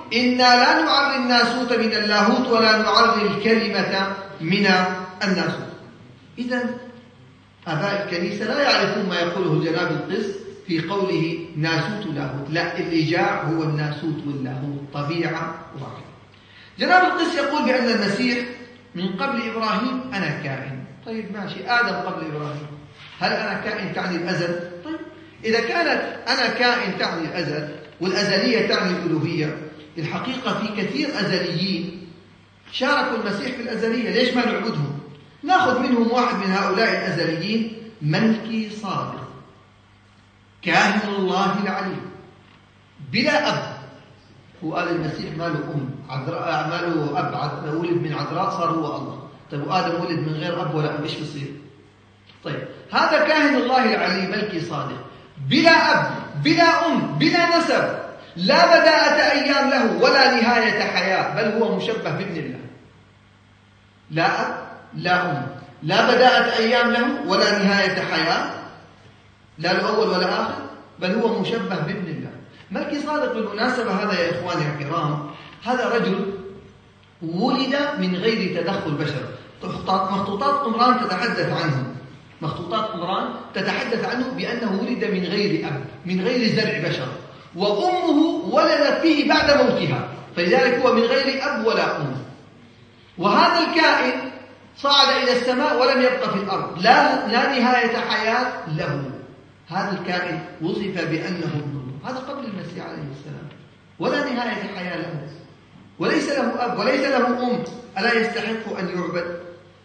إنا لا نعري الناسوت من اللاهوت ولا نعري الكلمة من الناسوت. إذن آباء الكنيسة لا يعرفون ما يقوله جناب القس في قوله ناسوت لاهوت، لا، الإيجاع هو الناسوت واللاهوت طبيعة واحدة. جناب القس يقول بأن المسيح من قبل إبراهيم أنا كائن. طيب ماشي، آدم قبل إبراهيم، هل أنا كائن تعني الأزل؟ طيب إذا كانت أنا كائن تعني الأزل والأزلية تعني الألوهية، الحقيقة في كثير أزليين شاركوا المسيح في الأزلية، ليش ما نعبدهم؟ نأخذ منهم واحد من هؤلاء الأزليين، ملكي صادق، كاهن الله العليم بلا أب. هو قال المسيح ما له أم، عذراء ما له أب، ولد من عذراء صار هو الله. طيب وآدم ولد من غير أب ولا أب، إيش بصير؟ طيب هذا كاهن الله العليم ملكي صادق بلا أب بلا أم بلا نسب، لا بداءة أيام له ولا نهاية حياة، بل هو مشبه بابن الله. لا أب لا أم، لا بداءة أيام له ولا نهاية حياة، لا الأول ولا آخر، بل هو مشبه بابن الله. ملكي صادق بالمناسبة هذا يا إخواني الكرام، هذا رجل ولد من غير تدخل بشر. مخطوطات قمران تتحدث عنه، مخطوطات قمران تتحدث عنه بأنه ولد من غير أب، من غير زرع بشر، وأمه ولدت فيه بعد موتها، فلذلك هو من غير أب ولا أم. وهذا الكائن صعد إلى السماء ولم يبقى في الأرض، لا نهاية حياة له. هذا الكائن وصف بأنه ابن الله، هذا قبل المسيح عليه السلام، ولا نهاية حياة له، وليس له أب وليس له أم، ألا يستحق أن يعبد؟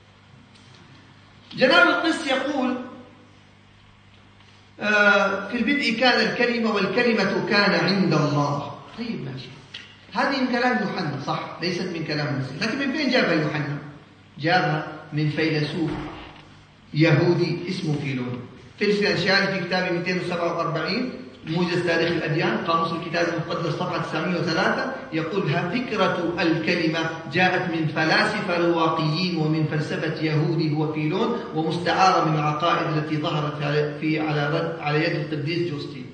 جناب القس يقول في البدء كان الكلمة والكلمة كان عند الله. طيب ماشي، هذه من كلام يوحنا صح، ليست من كلام المسيح، لكن من فين جابها يوحنا؟ جابها من فيلسوف يهودي اسمه فيلون. فيلسوف الأنشالي في كتابه 247 موجز تاريخ الأديان، قاموس الكتاب المقدس صفحة 903 يقول: فكرة الكلمة جاءت من فلاسفة رواقيين ومن فلسفة يهودي هو فيلون، ومستعارة من العقائد التي ظهرت على يد القديس جوستين.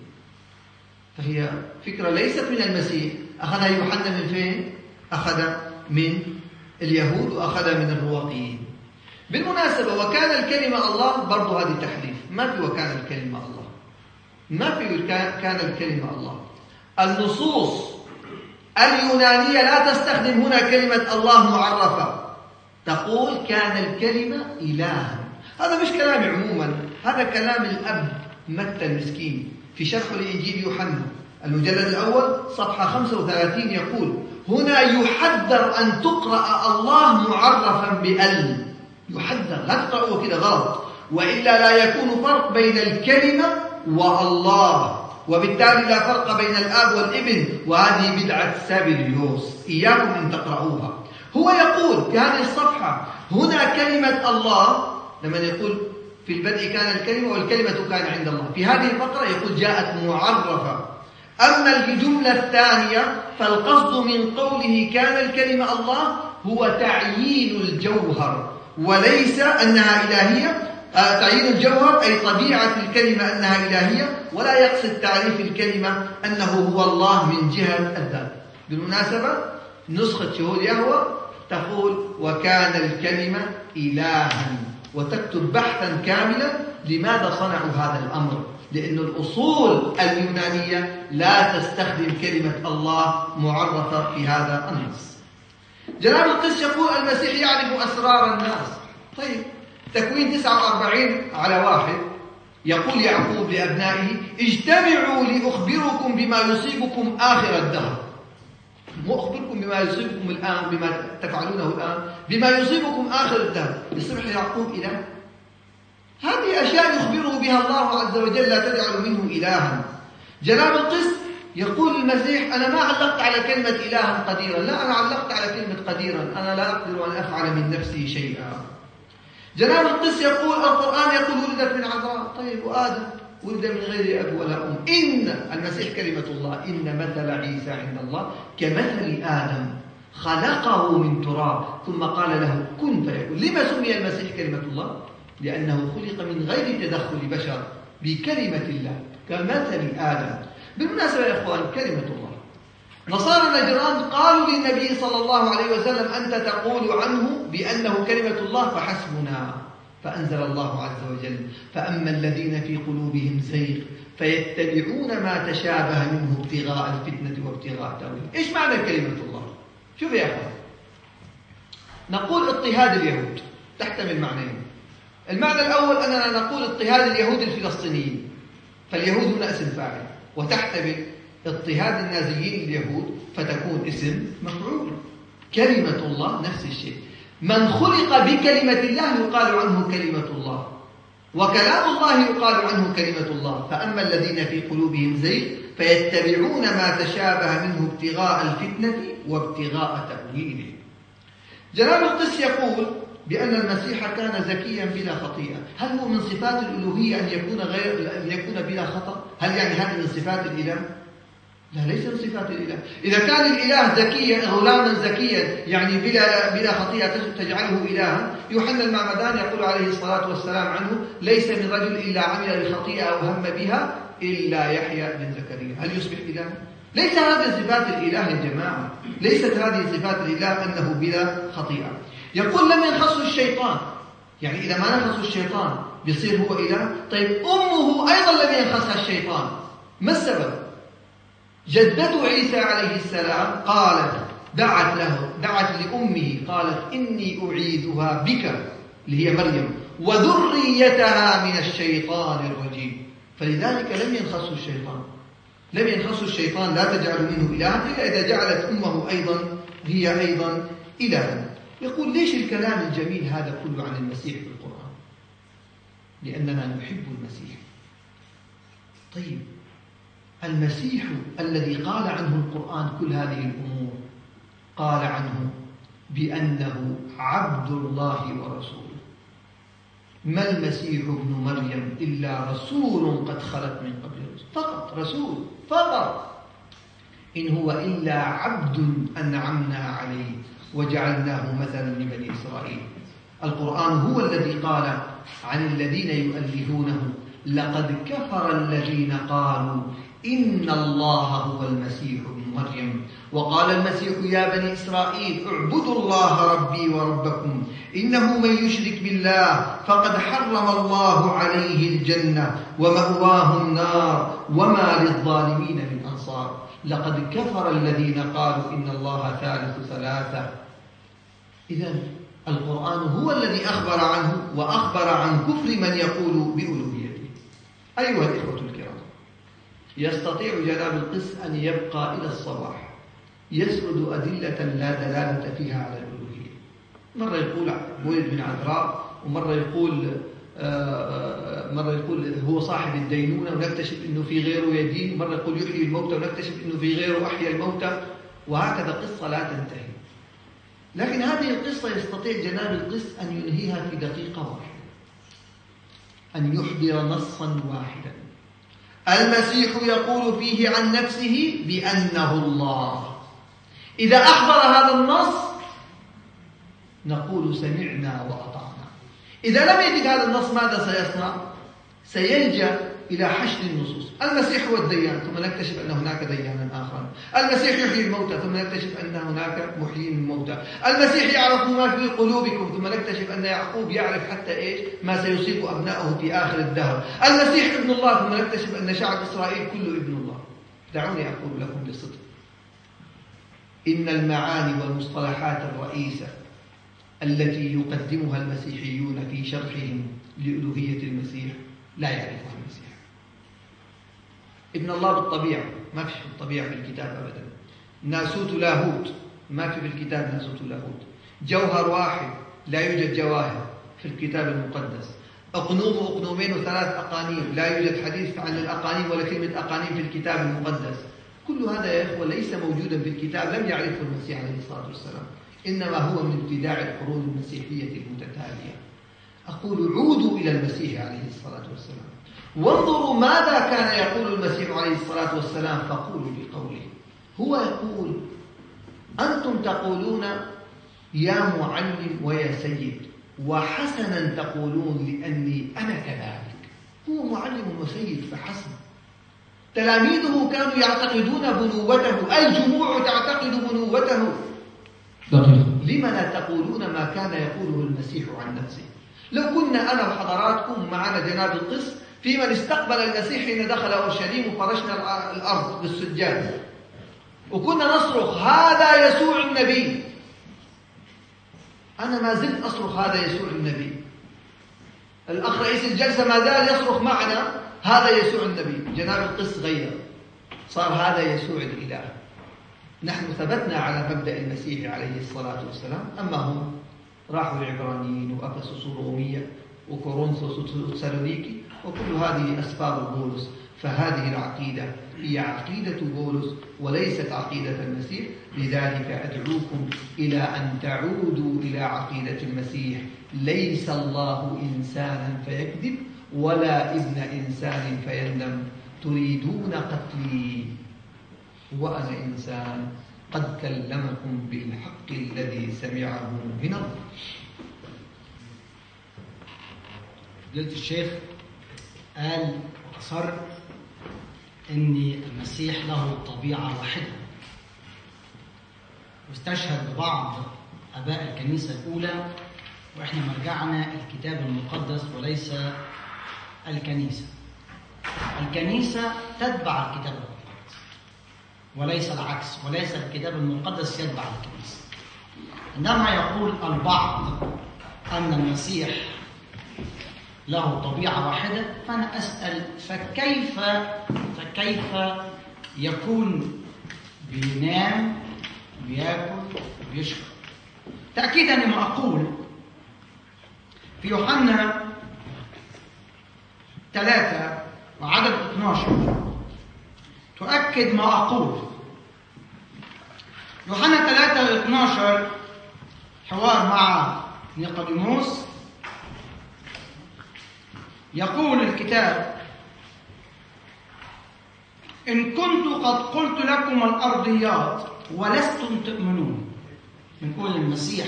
فهي فكرة ليست من المسيح، أخذها يوحنا من فين؟ أخذ من اليهود وأخذ من الرواقيين. بالمناسبة وكان الكلمة الله برضو هذه تحريف، ما في وكان الكلمة الله، ما في كان الكلمة الله. النصوص اليونانية لا تستخدم هنا كلمة الله معرفة، تقول كان الكلمة إلها. هذا مش كلامي عموما، هذا كلام الأب متى المسكين في شرحه لإنجيل يوحنا المجلد الأول صفحة 35 يقول: هنا يحذر أن تقرأ الله معرفا بأل، يحذر لا تقرأه كده غلط، وإلا لا يكون فرق بين الكلمة والله، وبالتالي لا فرق بين الآب والابن، وهذه بدعة سابليوس، إياكم أن تقرأوها. هو يقول في هذه الصفحة هنا كلمة الله، لما يقول في البدء كان الكلمة والكلمة كان عند الله، في هذه الفقرة يقول جاءت معرفة. أما الجملة الثانية فالقصد من قوله كان الكلمة الله هو تعيين الجوهر، وليس أنها إلهية. تعيين الجوهر أي طبيعة الكلمة أنها إلهية، ولا يقصد تعريف الكلمة أنه هو الله من جهة الذات. بالمناسبة نسخة شهود يهوه تقول وكان الكلمة إلها، وتكتب بحثا كاملا لماذا صنعوا هذا الأمر، لأن الأصول اليونانية لا تستخدم كلمة الله معرفة في هذا النص. جناب القس يقول المسيح يعرف أسرار الناس. طيب تكوين 49:1 يقول يعقوب لأبنائه: اجتمعوا لأخبركم بما يصيبكم آخر الدهر. مو أخبركم بما يصيبكم الآن، بما تفعلونه الآن، بما يصيبكم آخر الدهر. يصبح يعقوب إله؟ هذه أشياء يخبره بها الله عز وجل، لا تجعل منه إلها. جناب القس يقول المسيح: أنا ما علقت على كلمة إلها قديرا، لا، أنا علقت على كلمة قديرا، أنا لا أقدر أن أفعل من نفسي شيئا. جناب القس يقول القرآن يقول ولدت من عذراء. طيب وآدم ولد من غير أب ولا أم. إن المسيح كلمة الله، إن مثل عيسى عند الله كمثل آدم خلقه من تراب ثم قال له كن فيكون. لما سمي المسيح كلمة الله؟ لأنه خلق من غير تدخل بشر، بكلمة الله كمثل آدم. بالمناسبة يا إخوان كلمة الله نصارى نجران قالوا للنبي صلى الله عليه وسلم أنت تقول عنه بأنه كلمة الله فحسبنا، فأنزل الله عز وجل فأما الذين في قلوبهم زيغ فيتبعون ما تشابه منه ابتغاء الفتنة وابتغاء تأويله. إيش معنى كلمة الله؟ شوف يا أخوان، نقول اضطهاد اليهود تحتمل معنيين. المعنى الأول أننا نقول اضطهاد اليهود الفلسطينيين، فاليهود هنا اسم فاعل، وتحتمل اضطهاد النازيين اليهود فتكون اسم مفعول. كلمة الله نفس الشيء، من خلق بكلمة الله يقال عنه كلمة الله، وكلام الله يقال عنه كلمة الله. فأما الذين في قلوبهم زيغ فيتبعون ما تشابه منه ابتغاء الفتنة وابتغاء تأويله. جلال القس يقول بأن المسيح كان زكيا بلا خطيئة. هل هو من صفات الألوهية أن يكون بلا خطأ؟ هل يعني هذه من صفات الإله؟ لا، ليس من صفات الإله. إذا كان الإله زكيا غلاما زكيا يعني بلا خطيئة تجعله إلها، يوحنا المعمدان يقول عليه الصلاة والسلام عنه ليس من رجل إلا عمل بخطيئة أو هم بها إلا يحيى بن زكريا. هل يصبح إلها؟ ليس هذه صفات الإله يا جماعة، ليست هذه صفات الإله أنه بلا خطيئة. يقول لم ينخصه الشيطان، يعني إذا ما نخصه الشيطان بيصير هو إله. طيب أمه أيضا لم ينخصها الشيطان، ما السبب؟ جدته عيسى عليه السلام قالت دعت لأمه قالت إني أعيذها بك اللي هي مريم وذريتها من الشيطان الرجيم. فلذلك لم ينخصه الشيطان، لم ينخصه الشيطان لا تجعل منه إلها إلا إذا جعلت أمه أيضا هي أيضا إلها. يقول ليش الكلام الجميل هذا كله عن المسيح في القرآن؟ لأننا نحب المسيح. طيب المسيح الذي قال عنه القرآن كل هذه الأمور قال عنه بأنه عبد الله ورسوله. ما المسيح ابن مريم إلا رسول قد خلت من قبل الرسل، فقط رسول فقط. إن هو إلا عبد أنعمنا عليه وجعلناه مثلا لبني إسرائيل. القرآن هو الذي قال عن الذين يؤلهونه لقد كفر الذين قالوا إن الله هو المسيح ابن مريم وقال المسيح يا بني إسرائيل اعبدوا الله ربي وربكم إنه من يشرك بالله فقد حرم الله عليه الجنة ومأواه النار وما للظالمين من أنصار. لقد كفر الذين قالوا إن الله ثالث ثلاثة. إذن القرآن هو الذي أخبر عنه وأخبر عن كفر من يقول بألوهيته. أيها الإخوة الكرام، يستطيع جناب القس أن يبقى إلى الصباح يسرد أدلة لا دلالة فيها على الألوهية. مرة يقول ولد من عذراء، ومرة يقول هو صاحب الدينونة ونكتشف أنه في غيره يدين، مرة يقول يحيي الموتى ونكتشف أنه في غيره أحيا الموتى، وهكذا قصة لا تنتهي. لكن هذه القصة يستطيع جناب القس أن ينهيها في دقيقة واحدة، أن يحضر نصا واحدا. المسيح يقول فيه عن نفسه بأنه الله. إذا أحضر هذا النص نقول سمعنا وأطعنا. إذا لم يجد هذا النص ماذا سيصنع؟ سيلجأ إلى حشد النصوص. المسيح هو الديان، ثم نكتشف أن هناك ديانا آخر. المسيح يحيي الموتى، ثم نكتشف أن هناك محيين الموتى. المسيح يعرف ما في قلوبكم، ثم نكتشف أن يعقوب يعرف حتى إيش ما سيصيب أبنائه في آخر الدهر. المسيح ابن الله، ثم نكتشف أن شعب إسرائيل كله ابن الله. دعوني أقول لكم بصدق، إن المعاني والمصطلحات الرئيسة التي يقدمها المسيحيون في شرحهم لألوهية المسيح لا يعرفها المسيح. ابن الله بالطبيعة، ما في الطبيعة في الكتاب أبدا. ناسوت لاهوت، ما في الكتاب ناسوت لاهوت. جوهر واحد، لا يوجد جواهر في الكتاب المقدس. أقنوم وأقنومين وثلاث أقانيم، لا يوجد حديث عن الأقانيم ولا كلمة أقانيم في الكتاب المقدس. كل هذا يا إخوة ليس موجودا في الكتاب، لم يعرفه المسيح عليه الصلاة والسلام، إنما هو من ابتداع القرون المسيحية المتتالية. أقول عودوا إلى المسيح عليه الصلاة والسلام، وانظروا ماذا كان يقول المسيح عليه الصلاة والسلام فقولوا بقوله. هو يقول أنتم تقولون يا معلم ويا سيد، وحسنا تقولون لأني أنا كذلك. هو معلم وسيد فحسن، تلاميذه كانوا يعتقدون بنوته، الجموع تعتقد بنوته. لم لا تقولون ما كان يقوله المسيح عن نفسه؟ لو كنا أنا وحضراتكم معنا جناب القس في من استقبل المسيح حين دخل أورشليم وفرشنا الأرض بالسجاد، وكنا نصرخ هذا يسوع النبي، أنا ما زلت أصرخ هذا يسوع النبي، الأخ رئيس الجلسة ما زال يصرخ معنا هذا يسوع النبي، جناب القس غير، صار هذا يسوع الإله. نحن ثبتنا على مبدأ المسيح عليه الصلاة والسلام، أما هم راحوا العبرانيين وأفسس الرومية وكورنثوس وتسالونيكي وكل هذه أسفار بولس. فهذه العقيدة هي عقيدة بولس وليست عقيدة المسيح. لذلك أدعوكم إلى أن تعودوا إلى عقيدة المسيح. ليس الله إنسانا فيكذب ولا ابن إنسان فيندم. تريدون قتلي وأنا إنسان قد كلمكم بالحق الذي سمعه من الله. فضيلة الشيخ قال وأصر أن المسيح له طبيعة واحدة، واستشهد ببعض آباء الكنيسة الأولى، وإحنا مرجعنا الكتاب المقدس وليس الكنيسة. الكنيسة تتبع الكتاب المقدس وليس العكس، وليس الكتاب المقدس يتبع الكنيسة. عندما يقول البعض أن المسيح له طبيعة واحدة، فأنا أسأل فكيف يكون بينام بياكل بيشرب؟ تأكيدا لما أقول في يوحنا 3 وعدد 12 تؤكد ما أقول. يوحنا 3 12 حوار مع نيقوديموس، يقول الكتاب: إن كنت قد قلت لكم الأرضيات ولستم تؤمنون. بنقول المسيح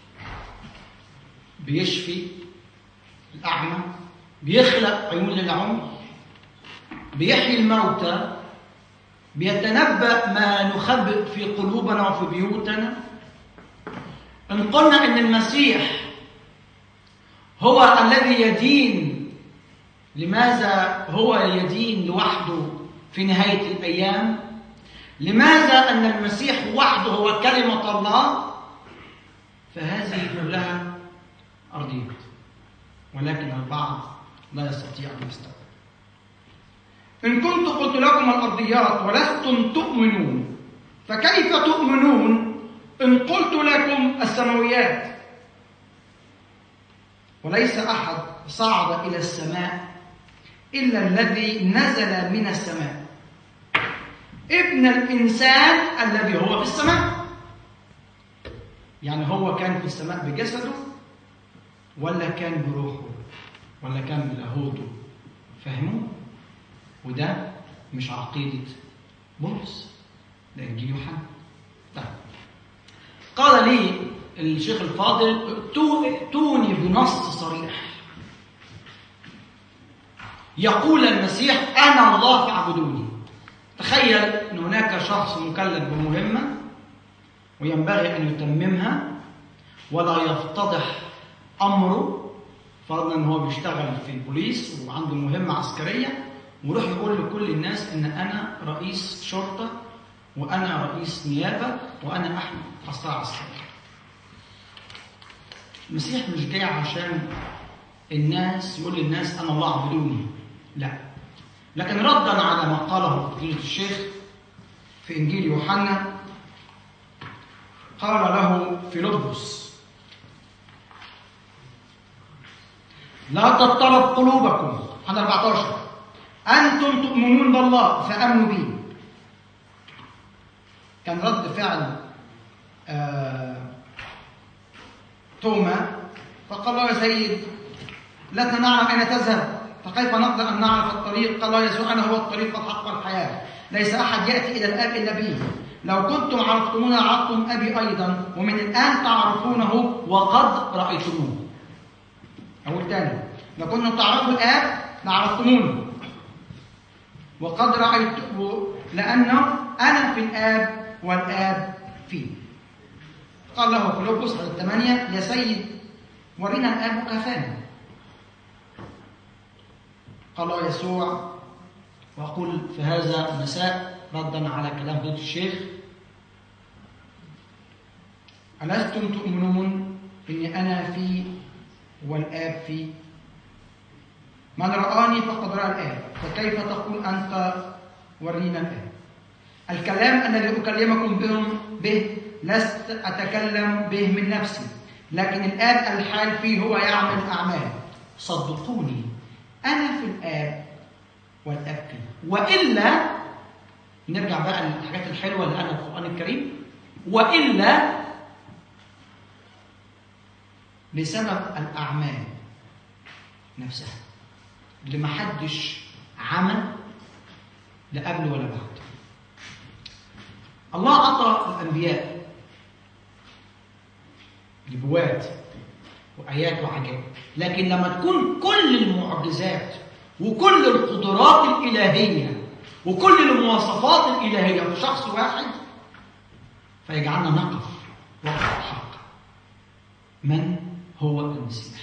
بيشفي الأعمى، بيخلق عيون للعمي، بيحيي الموتى، بيتنبأ ما نخبئ في قلوبنا وفي بيوتنا. إن قلنا إن المسيح هو الذي يدين، لماذا هو يدين لوحده في نهاية الأيام؟ لماذا أن المسيح وحده هو كلمة الله؟ فهذه كلها أرضيات، ولكن البعض لا يستطيع أن يستوعب. إن كنت قلت لكم الأرضيات ولستم تؤمنون، فكيف تؤمنون إن قلت لكم السماويات؟ وليس أحد صعد إلى السماء إلا الذي نزل من السماء، ابن الإنسان الذي هو في السماء. يعني هو كان في السماء بجسده، ولا كان بروحه، ولا كان بلاهوته؟ فهموا؟ وده مش عقيدة بولس، ده إنجيل يوحنا. طيب، قال لي الشيخ الفاضل: ائتوني بنص صريح يقول المسيح أنا الله فاعبدوني. تخيل أن هناك شخص مكلف بمهمة وينبغي أن يتممها ولا يفتضح أمره، فرضنا أنه هو بيشتغل في البوليس وعنده مهمة عسكرية، ويروح يقول لكل الناس أن أنا رئيس شرطة وأنا رئيس نيابة وأنا أحمد حصار عسكري. المسيح مش جاي عشان الناس يقول للناس أنا الله اعبدوني، لا، لكن ردا على ما قاله فضيلة الشيخ في إنجيل يوحنا، قال له فيلبس: لا تضطرب قلوبكم. حد 14: أنتم تؤمنون بالله فآمنوا بي. كان رد فعل توما، فقال له: يا سيد، لسنا نعلم أين تذهب، فكيف نقدر أن نعرف الطريق؟ قال له يسوع: أنا هو الطريق والحق والحياة، ليس أحد يأتي إلى الآب إلا بي. لو كنتم عرفتموني عرفتم أبي أيضا، ومن الآن تعرفونه وقد رأيتموه. أقول تاني: لو كنتم تعرفوا الآب لعرفتمونه، وقد رأيته لأنه أنا في الآب والآب فيه. قال له فيلبس على 8: يا سيد ورنا الآب كفانا. قال له يسوع: وأقول في هذا المساء ردا على كلام فضيلة الشيخ: ألستم تؤمنون إني أنا في والآب في؟ من رآني فقد رأى الآب، فكيف تقول أنت ورينا الآب؟ الكلام الذي أكلمكم به لست أتكلم به من نفسي، لكن الآب الحال فيه هو يعمل أعمال. صدقوني أنا في الآب والآب فيه. وإلا نرجع بقى للحاجات الحلوة اللي قالها القرآن الكريم: وإلا بسبب الأعمال نفسها اللي محدش عمل لا قبل ولا بعد. الله أعطى الأنبياء نبوات وآيات وعجائب، لكن لما تكون كل المعجزات وكل القدرات الإلهية وكل المواصفات الإلهية في شخص واحد، فيجعلنا نقف وقف الحق: من هو المسيح؟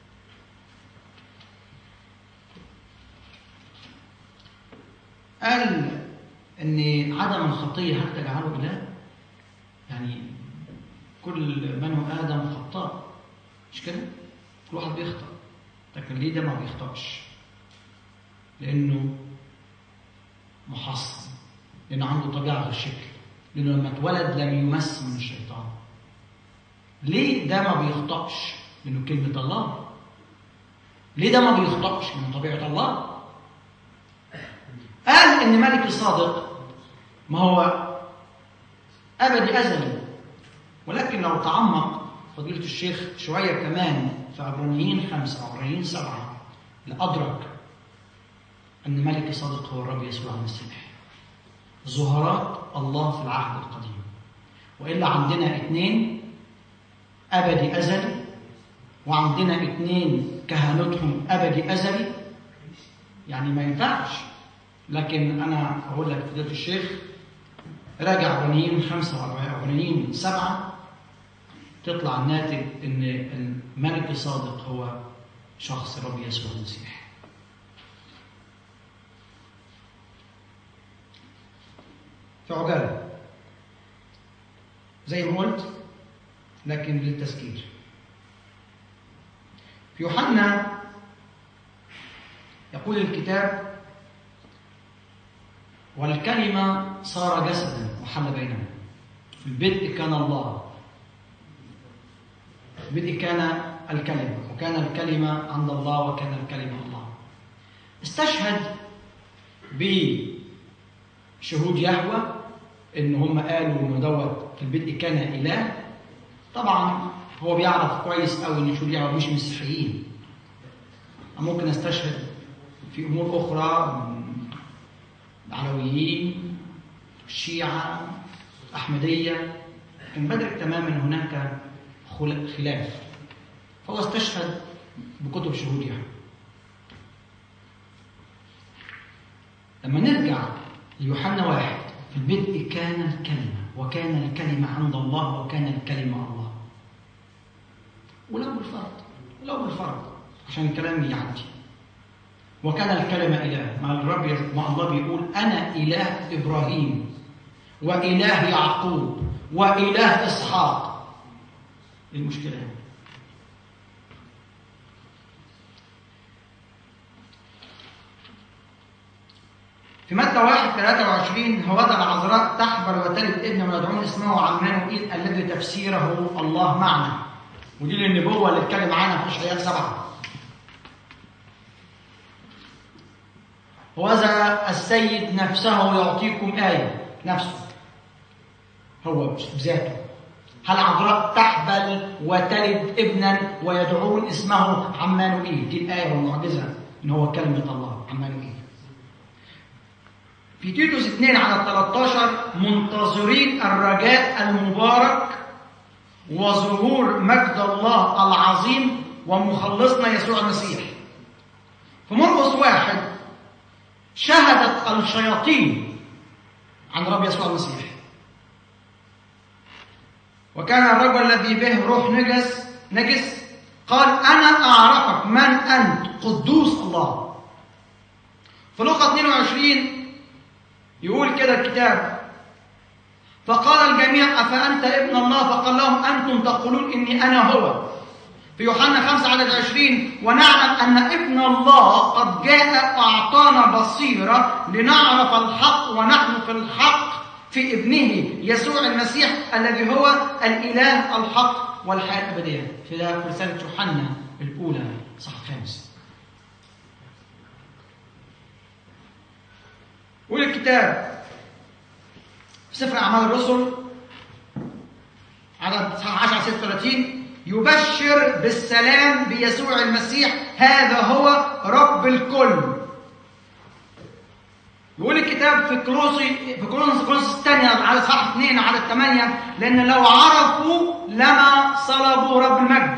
قال ان عدم الخطيه هل تجعله اله؟ يعني كل من هو ادم خطاء، مش كده؟ كل واحد بيخطأ، لكن ليه ده ما بيخطأش؟ لانه محصن، لانه عنده طبيعه غير شكل، لانه لما اتولد لم يمس من الشيطان. ليه ده ما بيخطأش؟ لانه كلمه الله. ليه ده ما بيخطأش؟ من طبيعه الله. قال إن ملك صادق ما هو أبدي أزلي، ولكن لو تعمق فضيلة الشيخ شوية كمان في عبرانيين 5 وعبرانيين 7 لأدرك أن ملك صادق هو الرب يسوع المسيح، ظهرات الله في العهد القديم. وإلا عندنا 2 أبدي أزلي، وعندنا 2 كهنوتهم أبدي أزلي، يعني ما ينفعش. لكن أنا أقول لك فضيلة الشيخ راجع عبرانيين 5 وعبرانيين 7، تطلع الناتج إن الملك الصادق هو شخص الرب يسوع المسيح. في عجالة زي ما قلت، لكن للتذكير. في يوحنا يقول الكتاب: والكلمة صار جسدا وحل بيننا، في البدء كان الله، في البدء كان الكلمة، وكان الكلمة عند الله، وكان الكلمة الله. استشهد بشهود يهوه إن هم قالوا إنه دوت في البدء كان إله. طبعا هو بيعرف كويس قوي إن شهود يهوه مش مسيحيين. ممكن استشهد في أمور أخرى، العلويين، الشيعة، الأحمدية، كان بدرك تماما هناك خلاف، فهو استشهد بكتب شهود يهوه. لما نرجع ليوحنا 1: في البدء كان الكلمة، وكان الكلمة عند الله، وكان الكلمة الله. ولو بالفرض عشان الكلام يعدي: وكان الكلمة إله. مع الله بيقول: أنا إله إبراهيم وإله يعقوب وإله إسحاق. إيه المشكلة؟ في متى 1:23: هوذا العذراء تحبل وتلد ابنا ويدعون اسمه عمانوئيل الذي تفسيره الله معنا. ودي النبوة اللي اتكلم عنها في إشعياء 7. هوذا السيد نفسه يعطيكم آية، نفسه هو بذاته. هل عذراء تحبل وتلد ابنا ويدعون اسمه عمانوئيل؟ دي الآية والمعجزة إن هو كلمة الله عمانوئيل. في تيتوس 2:13: منتظرين الرجاء المبارك وظهور مجد الله العظيم ومخلصنا يسوع المسيح. في مرقس 1: شهدت الشياطين عن رب يسوع المسيح. وكان الرجل الذي به روح نجس قال أنا أعرفك من أنت قدوس الله. في لوقا 22 يقول كده الكتاب: فقال الجميع أفأنت ابن الله؟ فقال لهم أنتم تقولون إني أنا هو. في يوحنا 5:20 ونعلم أن ابن الله قد جاء أعطانا بصيرة لنعرف الحق ونحن في الحق في ابنه يسوع المسيح الذي هو الإله الحق والحياة الأبدية. في رسالة يوحنا الأولى صح 5. يقول الكتاب في سفر أعمال الرسل عدد 10:36 يبشر بالسلام بيسوع المسيح هذا هو رب الكل. يقول الكتاب في كورنثوس الثانية على صح 2 على 8 لأن لو عرفوا لما صلبوا رب المجد.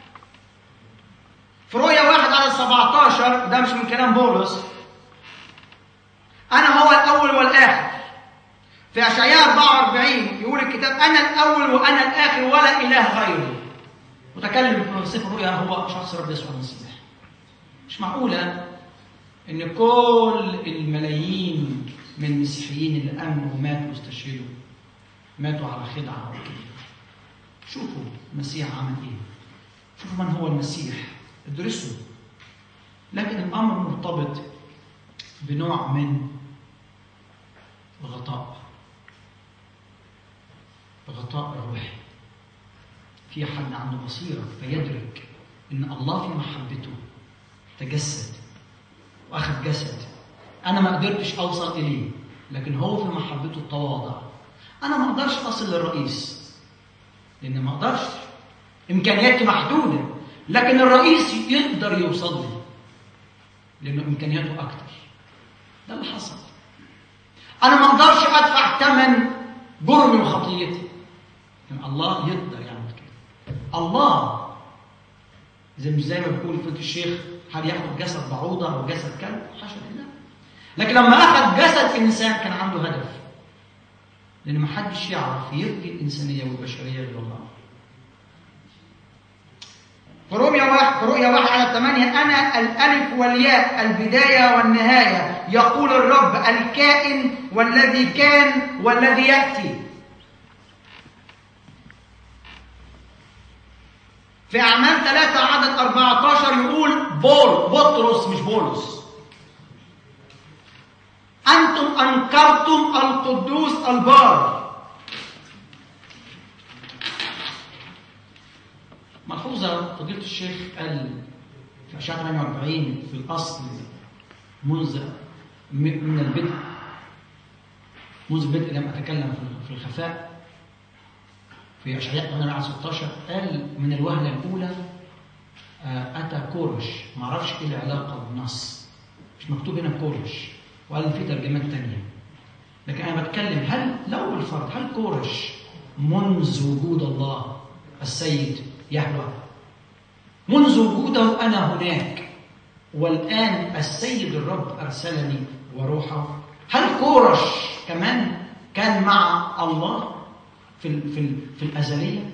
في رؤيا 1 على 17 ده مش من كلام بولس: أنا هو الأول والآخر. في أشعياء 44 يقول الكتاب أنا الأول وأنا الآخر ولا إله غيري. متكلم في سفر الرؤيا هو شخص رب يسوع المسيح. مش معقولة إن كل الملايين من المسيحيين اللي آمنوا وماتوا واستشهدوا ماتوا على خدعة وكده. شوفوا المسيح عمل إيه، شوفوا من هو المسيح، ادرسوا. لكن الأمر مرتبط بنوع من الغطاء الروحي. في حد عنده بصيرة فيدرك إن الله في محبته تجسد وأخذ جسد. أنا ما قدرتش أوصل إليه، لكن هو في محبته التواضع. أنا ما أقدرش أصل للرئيس لأن ما أقدرش، إمكانياتي محدودة، لكن الرئيس يقدر يوصل لي لأنه إمكانياته أكتر. ده اللي حصل. أنا ما أقدرش أدفع ثمن جرمي وخطيتي، لكن الله يقدر يعمل كده. الله زي ما بيقول فضيلة الشيخ هل ياخد جسد بعوضة أو جسد كلب؟ حاشا لله. لكن لما أخذ جسد إنسان كان عنده هدف، لأن ما حدش يعرف يبقي الإنسانية والبشرية إلا الله. في رؤيا 1 على 8 أنا الألف والياء البداية والنهاية يقول الرب الكائن والذي كان والذي يأتي. في أعمال 3 عدد 14 يقول بطرس مش بولس: أنتم أنكرتم القدوس البار. ملحوظة فضيلة الشيخ قال في أشعة 48 في الأصل من البدء لم أتكلم في الخفاء. في أشعياء 16 قال من الوهلة الأولى أتى كورش. ما أعرفش إيه العلاقة بالنص، مش مكتوب هنا كورش، وقال في ترجمات تانية، لكن أنا بتكلم هل لو بالفرض هل كورش منذ وجود الله السيد يهوه، منذ وجوده أنا هناك والآن السيد الرب أرسلني وروحه، هل كورش كمان كان مع الله في الأزلية؟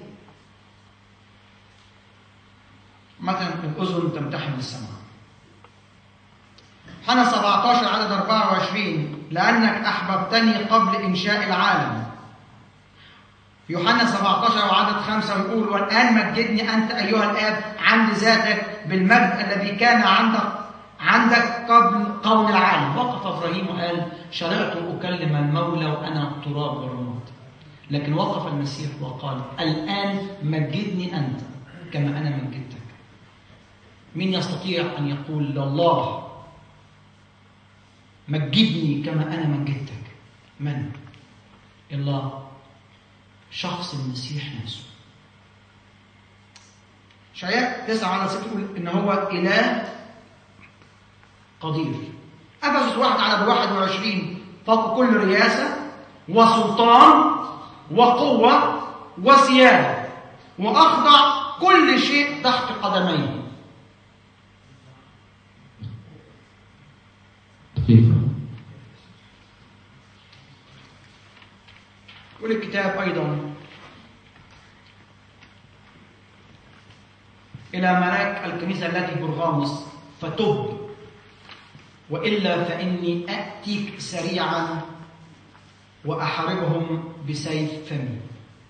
مثلا الأذن تمتحن السمع. حنا 17 عدد 24 لأنك أحببتني قبل إنشاء العالم. يوحنا 17 وعدد 5 يقول والآن مجدني أنت أيها الآب عند ذاتك بالمجد الذي كان عندك قبل كون العالم. وقف إبراهيم وقال شرعت أكلم المولى وأنا التراب والرماد. لكن وقف المسيح وقال الآن مجدني أنت كما أنا مجدتك. من يستطيع أن يقول لله مجدني كما أنا مجدتك؟ من؟ الله، شخص المسيح نفسه. أشعياء 9 على 6 يقول إن هو إله قدير. أفسس 1 على 21 فوق كل رياسة وسلطان وقوة وسيادة وأخضع كل شيء تحت قدميه. يقول الكتاب أيضا إلى ملاك الكنيسة التي برغاموس فتب وإلا فإني أأتيك سريعا وأحاربهم بسيف فمي.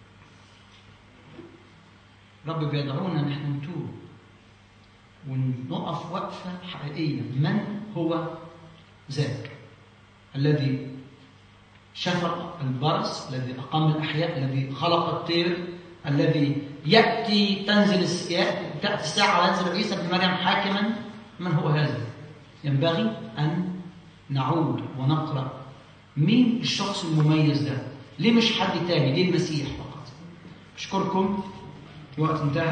رب بيدعونا نحن نتوب ونقف وقفة حقيقية. من هو ذاك الذي شفى البرص، الذي أقام الأحياء، الذي خلق الطير، الذي تأتي الساعة وينزل عيسى بن مريم حاكما؟ من هو هذا؟ ينبغي أن نعود ونقرأ مين الشخص المميز ده. ليه مش حد تاني؟ ليه المسيح فقط؟ أشكركم، الوقت انتهى،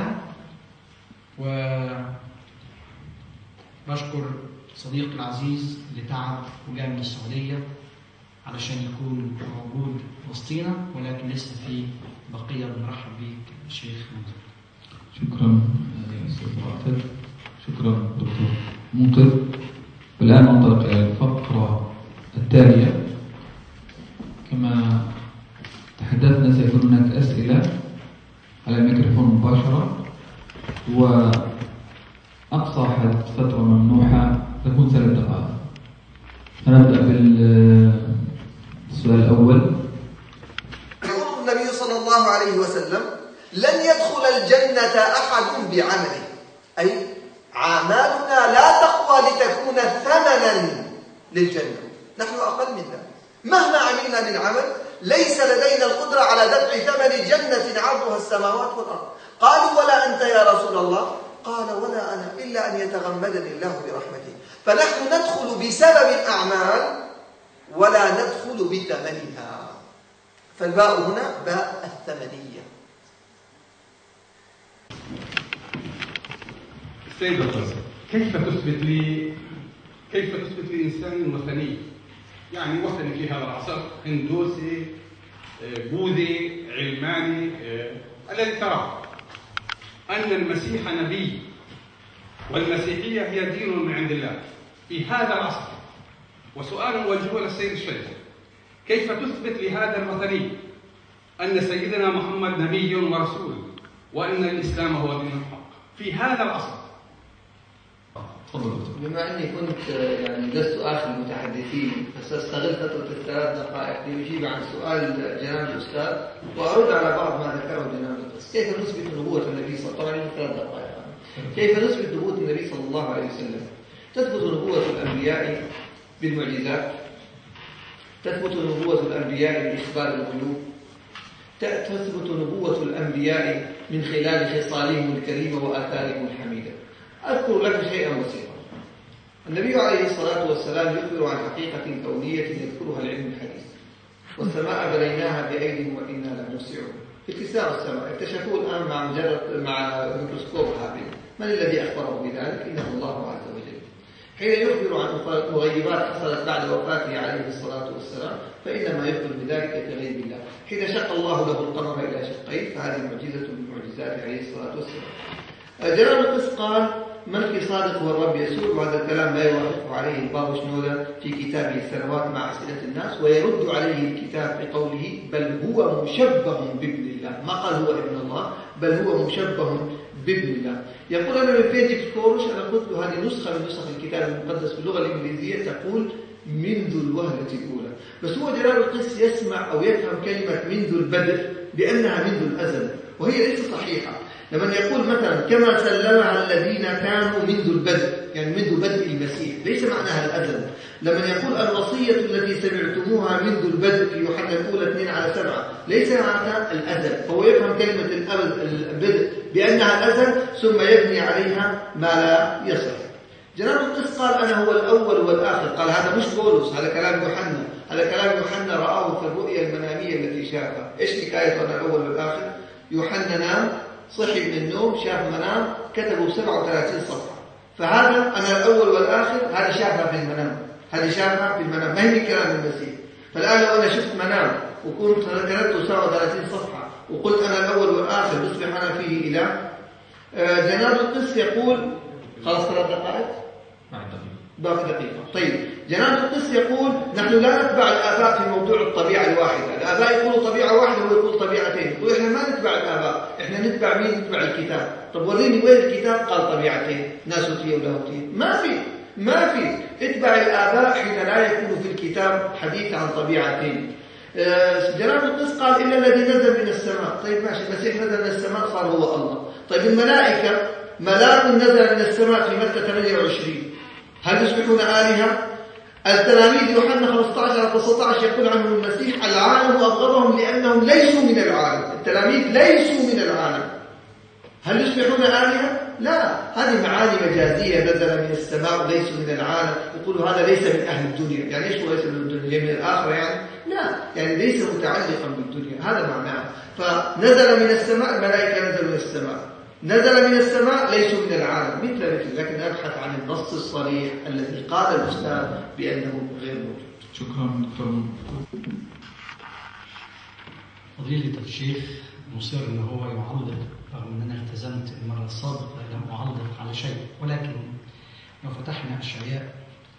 وبشكر صديقي العزيز اللي تعب وجاء من السعودية علشان يكون موجود وسطينا، ولكن لسه في بقية. بنرحب بيك الشيخ منذر. شكرا أستاذ رافد، شكرا دكتور منقذ. والآن ننطلق إلى الفقرة التالية. كما تحدثنا سيكون هناك أسئلة على الميكروفون مباشرة، وأقصى حد فترة ممنوحة تكون 3 دقائق. فنبدأ بالسؤال الأول. يقول النبي صلى الله عليه وسلم: لن يدخل الجنة أحد بعمله، أي أعمالنا لا تقوى لتكون ثمنا للجنة، نحن أقل من ذلك. مهما عملنا من عمل ليس لدينا القدرة على دفع ثمن جنة عرضها السماوات والأرض. قالوا: ولا أنت يا رسول الله؟ قال: ولا أنا إلا أن يتغمدني الله برحمته. فنحن ندخل بسبب الأعمال ولا ندخل بثمنها، فالباء هنا باء الثمنية. سيد القاسم، كيف تثبت لي إنسان وثني؟ يعني وثني في هذا العصر، هندوسي، بوذي، علماني، الذي تراه أن المسيح نبي والمسيحية هي دين من عند الله في هذا العصر. وسؤال موجه للسيد الشيخ: كيف تثبت لهذا الوثني أن سيدنا محمد نبي ورسول وأن الإسلام هو دين الحق في هذا العصر؟ بما أني كنت لست آخر المتحدثين، فسأستغل فترة ال3 دقائق لأجيب عن سؤال جناب الأستاذ وأرد على بعض ما ذكره جناب الأستاذ. كيف نثبت نبوة النبي صلى الله عليه وسلم؟ 3 دقائق. كيف نثبت نبوة النبي صلى الله عليه وسلم؟ تثبت نبوة الأنبياء بالمعجزات، تثبت نبوة الأنبياء بإخبار الغيوب، تثبت نبوة الأنبياء من خلال خصالهم الكريمة وآثارهم الحميدة. أذكر لك شيئا بسيطا. النبي عليه الصلاة والسلام يخبر عن حقيقة كونية يذكرها العلم الحديث: والسماء بنيناها بأيد وإنا لموسعون. اتساع السماء اكتشفوه الآن مع ميكروسكوب هابل. من الذي أخبره بذلك؟ إنه الله عز وجل. حين يخبر عن مغيبات حصلت بعد وفاته عليه الصلاة والسلام فإنما يخبر بذلك بغيب الله. حين شق الله له القمر إلى شقين فهذه معجزة من معجزاته عليه الصلاة والسلام. جناب القس قال: من في صادق هو الرب يسوع، وهذا الكلام لا يوافقه عليه البابا شنودة في كتابه الثروات مع أسئلة الناس، ويرد عليه الكتاب بقوله: بل هو مشبه بابن الله. ما قال هو ابن الله، بل هو مشبه بابن الله. يقول: أنا من فيديك كورش، أنا قلت له هذه نسخة من نسخ الكتاب المقدس باللغة الإنجليزية تقول منذ الوهلة الأولى، بس هو جلال القس يسمع أو يفهم كلمة منذ البدء بأنها منذ الأزل، وهي ليست صحيحة. لمن يقول مثلا كما سلمها الذين كانوا منذ البدء، يعني منذ بدء المسيح، ليس معناها الأزل. لمن يقول الوصية التي سمعتموها منذ البدء في يوحنا الأولى 2:7 ليس معناها الأزل، فهو يفهم كلمة البدء بأنها الأزل ثم يبني عليها ما لا يصح. جناب القس قال: أنا هو الأول والآخر. قال: هذا مش بولس، هذا كلام يوحنا، هذا كلام يوحنا رآه في الرؤيا المنامية التي شافها. إيش حكاية أنا الأول والآخر؟ يوحنا نام، صحي من النوم، شاف منام، كتبوا 37 صفحة. فهذا أنا الأول والآخر هذه شافها في المنام، هذه شافها في المنام، ما هي كلام المسيح. فالآن لو أنا شفت منام وكنت كتبت 37 صفحة وقلت أنا الأول والآخر بصبح أنا فيه إله. جناب القس يقول: خلاص 3 دقائق؟ باقي دقيقة. طيب جناب القس يقول نحن لا نتبع الآباء في موضوع الطبيعة الواحدة. الآباء يقولوا طبيعة واحدة وهو يقول طبيعتين. يقول إحنا ما نتبع الآباء، إحنا نتبع مين؟ نتبع الكتاب. طب وريني وين الكتاب قال طبيعتين ناسوتية ولاهوتية؟ ما في. اتبع الآباء حين لا يكون في الكتاب حديث عن طبيعتين. جناب القس قال إلا الذي نزل من السماء. طيب ماشي، المسيح نزل من السماء صار هو الله. طيب الملائكة ملاك نزل من السماء في متى 28، هل يصبحون آلهة؟ التلاميذ يوحنا 15-19 يقول عنهم المسيح العالم أبغضهم لأنهم ليسوا من العالم. التلاميذ ليسوا من العالم، هل يصبحون آلهة؟ لا، هذه معاني مجازية. نزل من السماء وليسوا من العالم، يقولوا هذا ليس من أهل الدنيا. يعني إيش هو ليس من الدنيا؟ من الآخرة يعني؟ لا، يعني ليس متعلقا بالدنيا، هذا معناه. فنزل من السماء، الملائكة نزلوا من السماء. نزل من السماء ليسوا من العالم مثل، لكن أبحث عن النص الصريح الذي قال الأستاذ بأنه غير موجود. شكرا دكتور. فضيلة الشيخ مصر أنه هو يعلق، رغم أن أنا التزمت المرة السابقة لم أعلق على شيء، ولكن لو فتحنا أشعياء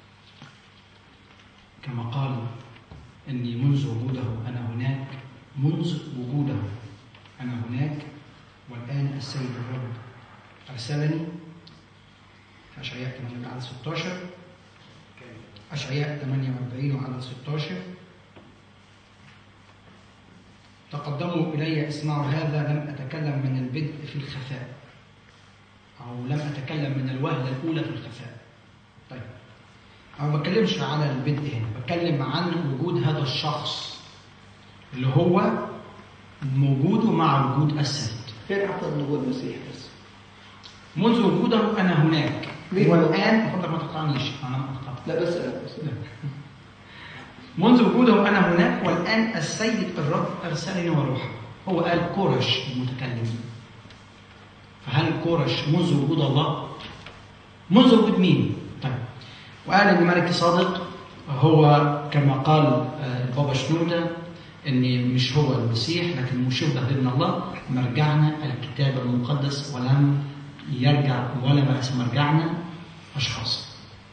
كما قال إني منذ وجوده أنا هناك، منذ وجوده أنا هناك والآن السيد الرب أرسلني. في أشعياء 8-16، أشعياء 48-16 تقدموا إلي اسمعوا هذا، لم أتكلم من البدء في الخفاء، أو لم أتكلم من الوهلة الأولى في الخفاء. طيب أنا ما بتكلمش على البدء هنا، بتكلم عن وجود هذا الشخص اللي هو موجوده مع وجود السيد. فين عطى النبوة المسيح بس؟ منذ وجوده أنا هناك والآن، أفضل ما تقطعنيش أنا ما أقطعت. لا بس منذ وجوده أنا هناك والآن السيد الرب أرسلني وروحه. هو قال كورش المتكلم، فهل كورش منذ وجود الله؟ منذ وجود مين؟ طيب، وقال إن ملك صادق هو كما قال البابا شنودة إن مش هو المسيح لكن مشبه بابن الله. مرجعنا الكتاب المقدس ولم يرجع ولا مرجعنا أشخاص.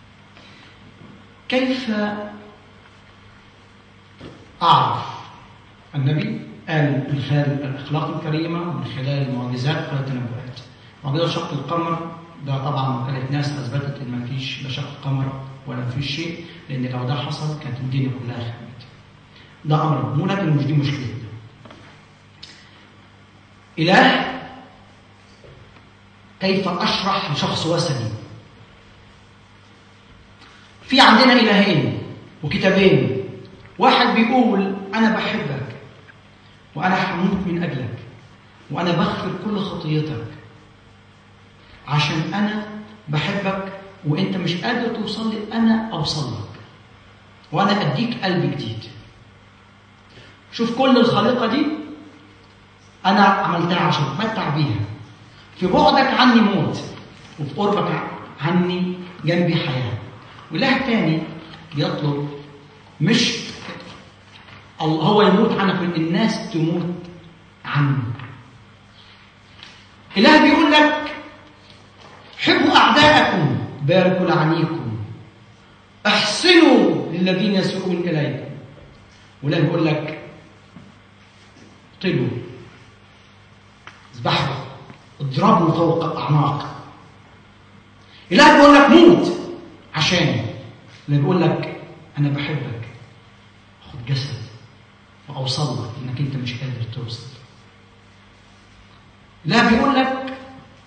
كيف أعرف النبي؟ قال من خلال الأخلاق الكريمة ومن خلال المعجزات والتنبؤات. معجزة شق القمر ده طبعا قالت ناس أثبتت إن ما فيش لا شق قمر ولا فيش شيء، لأن لو ده حصل كانت الدنيا كلها خربت. ده أمر مو، لكن مش دي مشكلة. إله كيف أشرح لشخص وثني؟ في عندنا إلهين وكتابين، واحد بيقول أنا بحبك وأنا هموت من أجلك وأنا بغفر كل خطيتك عشان أنا بحبك وأنت مش قادر توصل لي، أنا أوصل لك وأنا أديك قلب جديد. شوف كل الخليقة دي أنا عملتها عشان أتمتع بيها. في بعدك عني موت وفي قربك عني جنبي حياة. وإله تاني يطلب مش هو يموت عنك، الناس تموت عنه. إله بيقول لك حبوا أعداءكم، باركوا لعنيكم، احسنوا للذين يسوءون إليكم. وإله بيقول لك اقتلوا، اذبحوا، اضربوا فوق الأعناق. إله بيقول لك موت عشاني. إله بيقول لك أنا بحبك، خد جسد وأوصل لك إنك أنت مش قادر توصل. لا بيقول لك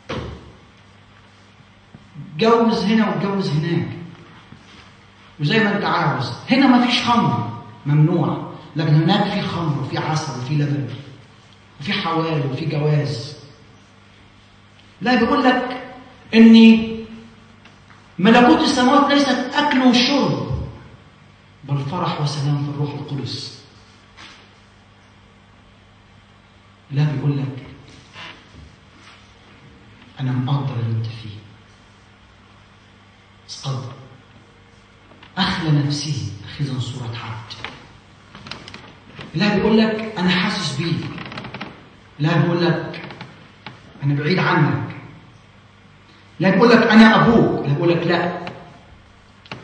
جوز هنا وتجوز هناك وزي ما أنت عاوز. هنا ما فيش خمر، ممنوع، لكن هناك في خمر وفي عسل وفي لبن وفي حوال وفي جواز. لا بيقول لك إن ملكوت السماوات ليست أكل وشرب بل فرح وسلام في الروح القدس. لا بيقول لك أنا مقدر اللي أنت فيه، استقدر، أخلى نفسه أخذا صورة عبد. لا بيقول لك أنا حاسس بيك. لا بيقول لك أنا بعيد عنك. لا بيقول لك أنا أبوك. لا بيقول لك لا،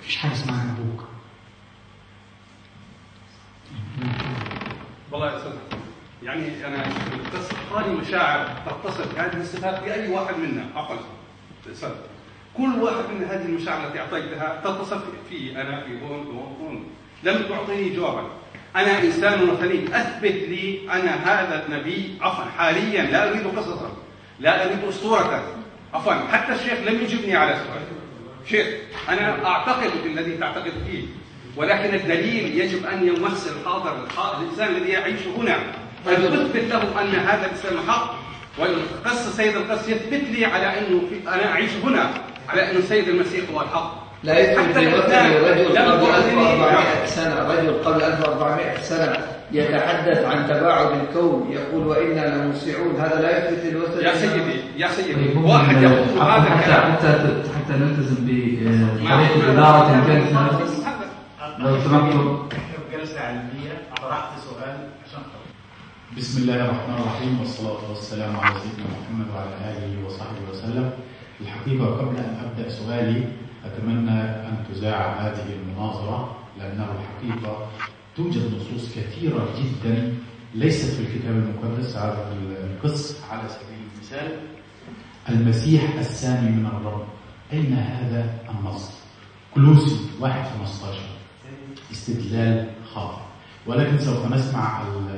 مفيش حاجة اسمها أبوك. والله يا أستاذ، يعني أنا أعطاني مشاعر تتصف هذه الصفات بأي واحد منا. عفوا أستاذ، كل واحد من هذه المشاعر التي أعطيتها تتصف في أنا في هون. لم تعطيني جوابا. أنا إنسان وثني، أثبت لي أنا هذا النبي. عفوا حاليا لا أريد قصصا، لا أريد أسطورة. عفوا حتى الشيخ لم يجبني على سؤال. شيخ أنا أعتقد بالذي تعتقد فيه، ولكن الدليل يجب أن يمس الحاضر الإنسان الذي يعيش هنا، أن تثبت له أن هذا الإسلام حق. والقصة سيد القص يثبت لي على أنه أنا أعيش هنا على أن السيد المسيح هو الحق. لا يثبت في مثل رجل قبل 1400 سنة، رجل قبل 1400 سنة يتحدث عن تباعد الكون يقول وإنا لموسعون، هذا لا يثبت الوثن. يا سيدي واحد يقول هذا الكلام حتى نلتزم بطريقة إدارة الجلسة. لو سمحتوا جلسة علمية طرحت سؤال عشان بسم الله الرحمن الرحيم، والصلاة والسلام على سيدنا محمد وعلى آله وصحبه وسلم. الحقيقة قبل أن أبدأ سؤالي أتمنى أن تذاع هذه المناظرة، لأنه الحقيقة توجد نصوص كثيرة جدا ليست في الكتاب المقدس. هذا القص على سبيل المثال المسيح الثاني من الرب، أين هذا النص؟ كلوسي 1:15 استدلال خاطئ، ولكن سوف نسمع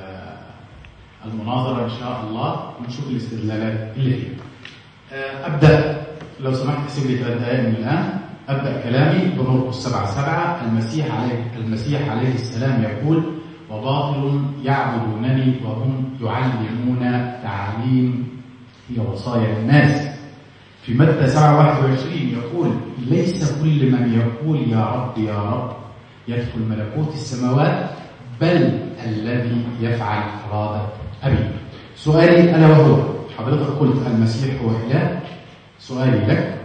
المناظرة إن شاء الله ونشوف الاستدلالات اللي فيها. أبدأ لو سمحت، احسب لي 3 دقائق من الآن. أبدأ كلامي بمرقس 7:7. المسيح عليه السلام يقول وباطل يعبدونني وهم يعلمون تعاليم هي وصايا الناس. في متى 7:21 يقول ليس كل من يقول يا رب يا رب يدخل ملكوت السماوات، بل الذي يفعل إرادة أبي. سؤالي أنا وهو، حضرتك قلت المسيح هو إله، سؤالي لك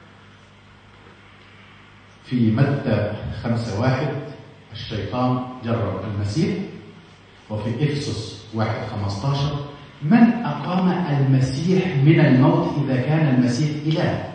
في متى 5:1 الشيطان جرب المسيح، وفي إفسس 1:15 من أقام المسيح من الموت إذا كان المسيح إله؟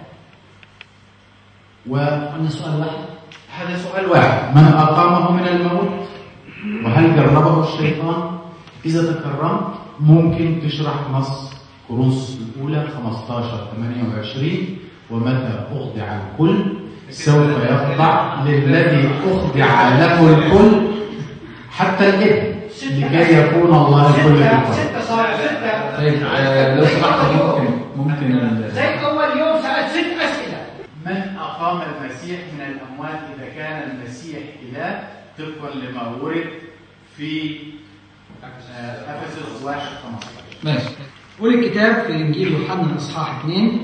وأنا سؤال واحد، هذا سؤال واحد، من أقامه من الموت؟ وهل جربه الشيطان؟ إذا تكرمت ممكن تشرح نص كورنثوس الأولى 15:28 ومتى أخضع الكل سوف يخضع للذي أخضع له الكل حتى الابن لكي يكون الله الكل بالكل. طيب لو سمحت ممكن زي أول يوم سألت 6 أسئلة. من أقام المسيح من الأموات إذا كان المسيح إله طبقا لما ورد في أفسس 1:15. ماشي. قول الكتاب في إنجيل يوحنا إصحاح 2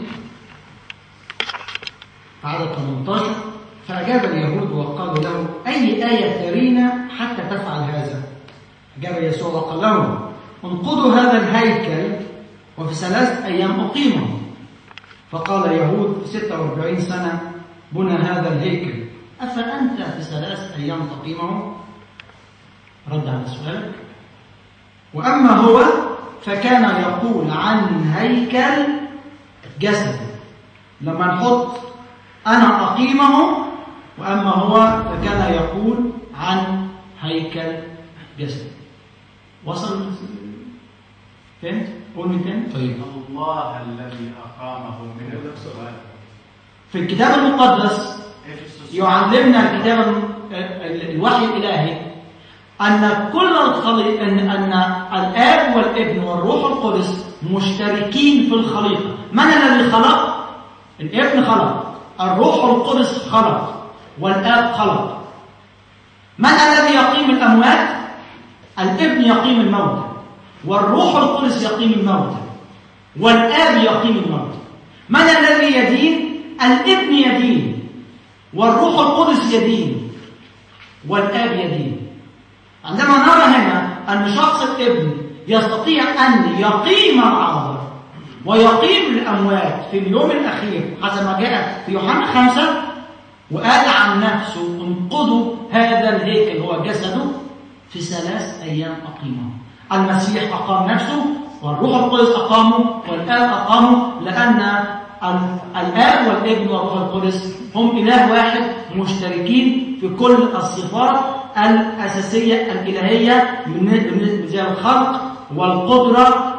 عدد 18 فأجاب اليهود وقالوا له أي آية ترينا حتى تفعل هذا؟ أجاب يسوع وقال لهم انقضوا هذا الهيكل وفي 3 أيام أقيمه. فقال اليهود في 46 سنة بنى هذا الهيكل، أفأنت في 3 أيام تقيمه؟ رد على سؤالك. وأما هو فكان يقول عن هيكل جسد، لما نحط أنا أقيمه، وأما هو فكان يقول عن هيكل جسد. وصل؟ فهمت؟ قول من تاني. طيب الله الذي أقامه من الأموات. في الكتاب المقدس يعلمنا الكتاب الوحي الإلهي أن كل الخليقة أن الآب والابن والروح القدس مشتركين في الخليقة. من الذي خلق؟ الابن خلق، الروح القدس خلق، والآب خلق. من الذي يقيم الأموات؟ الابن يقيم الموتى، والروح القدس يقيم الموتى، والآب يقيم الموتى. من الذي يدين؟ الابن يدين، والروح القدس يدين، والآب يدين. عندما نرى هنا أن شخص الابن يستطيع أن يقيم العاذر ويقيم الأموات في اليوم الأخير حسب ما جاء في يوحنا 5، وقال عن نفسه انقضوا هذا الهيكل هو جسده في 3 أيام أقيمه. المسيح أقام نفسه، والروح القدس أقامه، والآب أقامه، لأن الآب والابن والروح القدس هم إله واحد مشتركين في كل الصفات الأساسية الإلهية زي الخلق والقدرة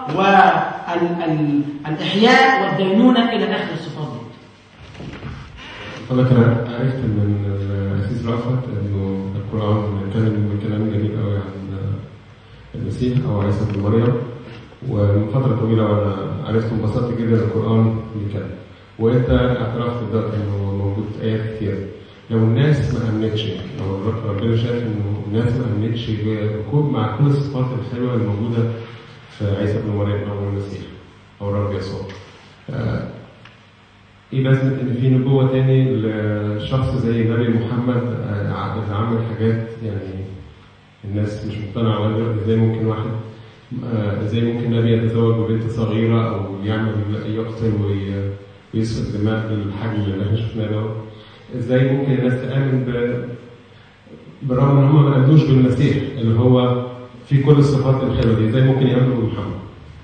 والإحياء والدينونة إلى آخر الصفات دي. حضرتك عرفت من الأسيس رأفت إنه القرآن كان كلام جميل قوي عن المسيح أو عيسى بن مريم، ومن فترة طويلة وأنا عرفت انبسطت جدا القرآن بكده، وأنت اعترفت دلوقتي إنه موجود آيات كتير. لو الناس ما أمنتش، لو ربنا شايف إنه الناس ما أمنتش بوجود مع كل الصفات الحلوة الموجودة في عيسى بن مريم أو المسيح أو الرب يسوع، ايه لازمة ان في نبوة تاني لشخص زي النبي محمد اللي عمل حاجات يعني الناس مش مقتنعة بيها؟ ازاي ممكن نبي يتزوج ببنت صغيرة او يعمل يقتل ويسفك دماء بالحجم اللي احنا شفناه ده؟ ازاي ممكن الناس تآمن بالرغم ان هم ما آمنوش بالمسيح اللي هو في كل الصفات الحلوة دي؟ ازاي ممكن يآمنوا بمحمد؟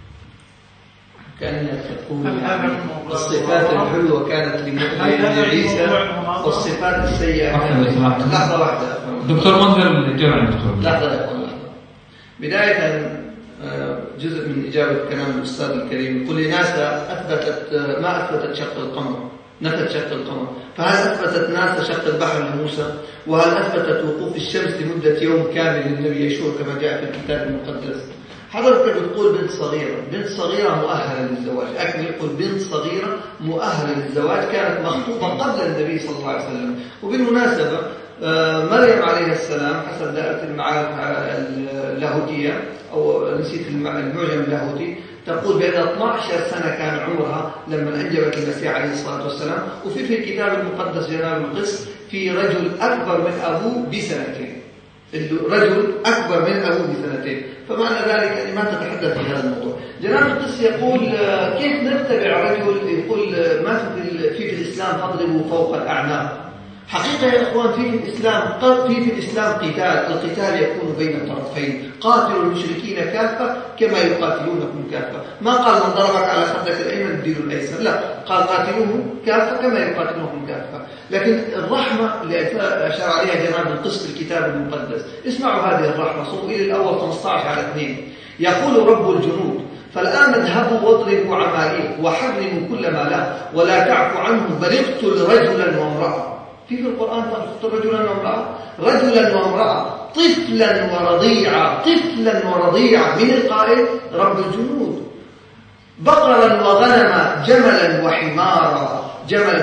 كأنك تقول الصفات الحلوة كانت لعيسى والصفات السيئة. لحظة واحدة دكتور منذر الإجابة عن دكتور. لحظة. بداية جزء من إجابة كلام الأستاذ الكريم، يقول لي ناسا أثبتت ما أثبتت شق القمر، نفت شق القمر، فهل أثبتت ناسا شق البحر لموسى؟ وهل أثبتت وقوف الشمس لمدة يوم كامل للنبي يشوع كما جاء في الكتاب المقدس؟ حضرتك بتقول بنت صغيرة مؤهلة للزواج، أكمل يقول بنت صغيرة مؤهلة للزواج كانت مخطوبة قبل النبي صلى الله عليه وسلم. وبالمناسبة مريم عليه السلام حسب دائرة المعارف اللاهوتية أو نسيت المعجم اللاهوتي تقول بأن 12 سنة كان عمرها لما أنجبت المسيح عليه الصلاة والسلام. وفي الكتاب المقدس جناب القس في رجل أكبر من أبوه بسنتين، رجل أكبر من أبوه بسنتين، فمعنى ذلك أن ما تتحدث في هذا الموضوع. جناب القس يقول كيف نتبع رجل يقول ما في الإسلام تضربوا فوق الأعناق. حقيقة يا إخوان في الإسلام القتال يكون بين الطرفين، قاتلوا المشركين كافة كما يقاتلونكم كافة. ما قال من ضربك على خدك الأيمن اديله الأيسر، لا، قال قاتلوه كافة كما يقاتلونكم كافة. لكن الرحمة اللي أشار عليها جناب القس في الكتاب المقدس، اسمعوا هذه الرحمة. صموئيل الأول 15:2 يقول رب الجنود فالآن اذهبوا واضربوا عماليق وحرموا كل ما له ولا تعفوا عنهم بل اقتل رجلا وامرأة. في القرآن تقتل رجلا وامرأة، رجلا وامرأة، طفلا ورضيعا من القائل رب الجنود، بقرا وغنما جملا وحمارا.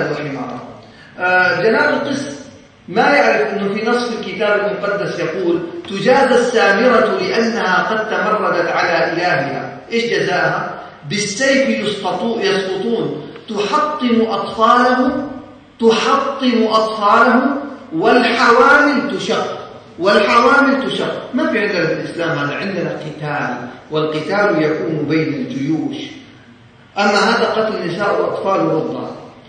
جناب القس ما يعرف أنه في نص الكتاب المقدس يقول تجازى السامرة لأنها قد تمردت على إلهها. إيش جزاها؟ بالسيف يسقطون، تحطم أطفالهم والحوامل تشق. ما في عندنا في الإسلام هذا، عندنا قتال، والقتال يكون بين الجيوش. أما هذا قتل النساء وأطفال ورضع.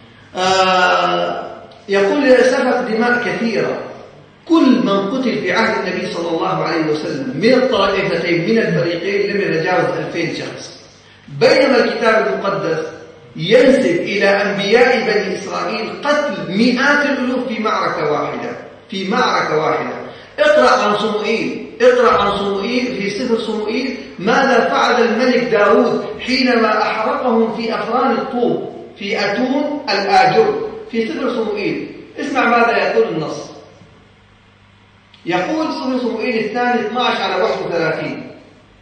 يقول سفك دماء كثيرة. كل من قتل في عهد النبي صلى الله عليه وسلم من الطائفتين من الفريقين لم يتجاوز 2000 شخص، بينما الكتاب المقدس ينسب إلى أنبياء بني إسرائيل قتل مئات الألوف في معركة واحدة. اقرأ عن صموئيل في سفر صموئيل ماذا فعل الملك داود حينما أحرقهم في أفران الطوب في أتون الآجر في سفر صموئيل. اسمع ماذا يقول النص. يقول سفر صموئيل الثاني 12:31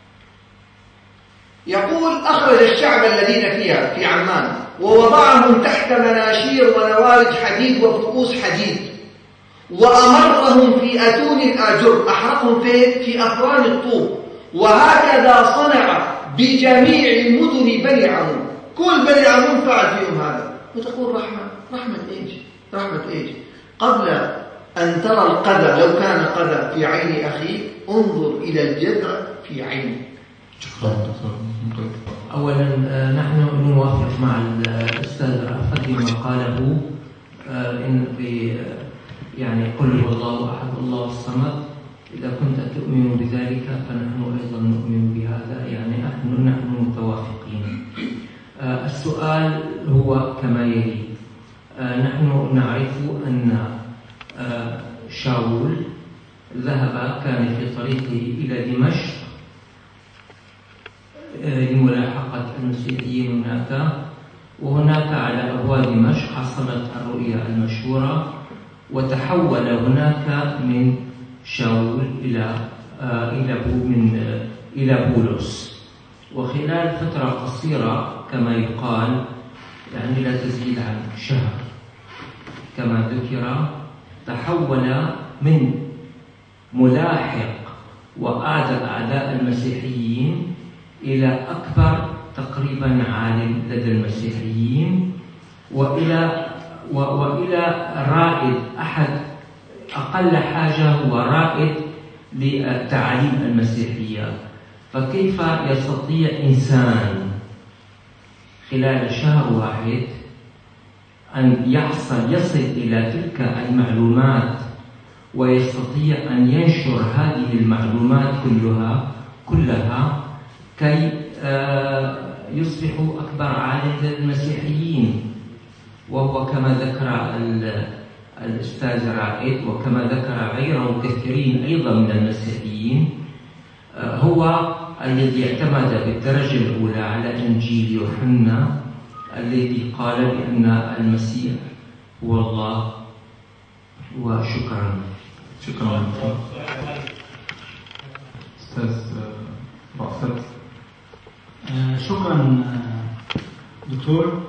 يقول أخرج الشعب الذين فيها في عمان ووضعهم تحت مناشير ونوارج حديد وفؤوس حديد وأمرهم في أتون الآجر، أحرقهم في أفران الطوب، وهكذا صنع بجميع مدن بني عمون. كل بني عمون فعل فيهم هذا. وتقول رحمة إيش؟ قبل أن ترى القذى لو كان قذى في عين أخيك انظر إلى الجذع في عينك. شكرا دكتور. أولا نحن نوافق مع الأستاذ رأفت فيما قاله إن في يعني قل هو الله أحد الله الصمد. إذا كنت تؤمن بذلك فنحن أيضا نؤمن بهذا، يعني نحن متوافقين. السؤال هو كما يلي. نحن نعرف أن شاول كان في طريقه إلى دمشق لملاحقة المسيحيين هناك، وهناك على أبواب دمشق حصلت الرؤيا المشهورة، وتحول هناك من شاول إلى بولس، وخلال فترة قصيرة كما يقال، يعني لا تزيد عن شهر كما ذكر، تحول من ملاحق وأعدى أعداء المسيحيين إلى أكبر تقريبا عالم لدى المسيحيين، وإلى رائد، أحد أقل حاجة هو رائد للتعاليم المسيحية. فكيف يستطيع إنسان خلال شهر واحد أن يصل إلى تلك المعلومات، ويستطيع أن ينشر هذه المعلومات كلها كي يصبح أكبر عالم للمسيحيين؟ وهو كما ذكر الأستاذ رائد وكما ذكر غيره كثيرين أيضا من المسيحيين، هو الذي اعتمد بالدرجة الأولى على إنجيل يوحنا الذي قال بأن المسيح هو الله. وشكرا. شكرا. أستاذ رأفت. شكرا دكتور.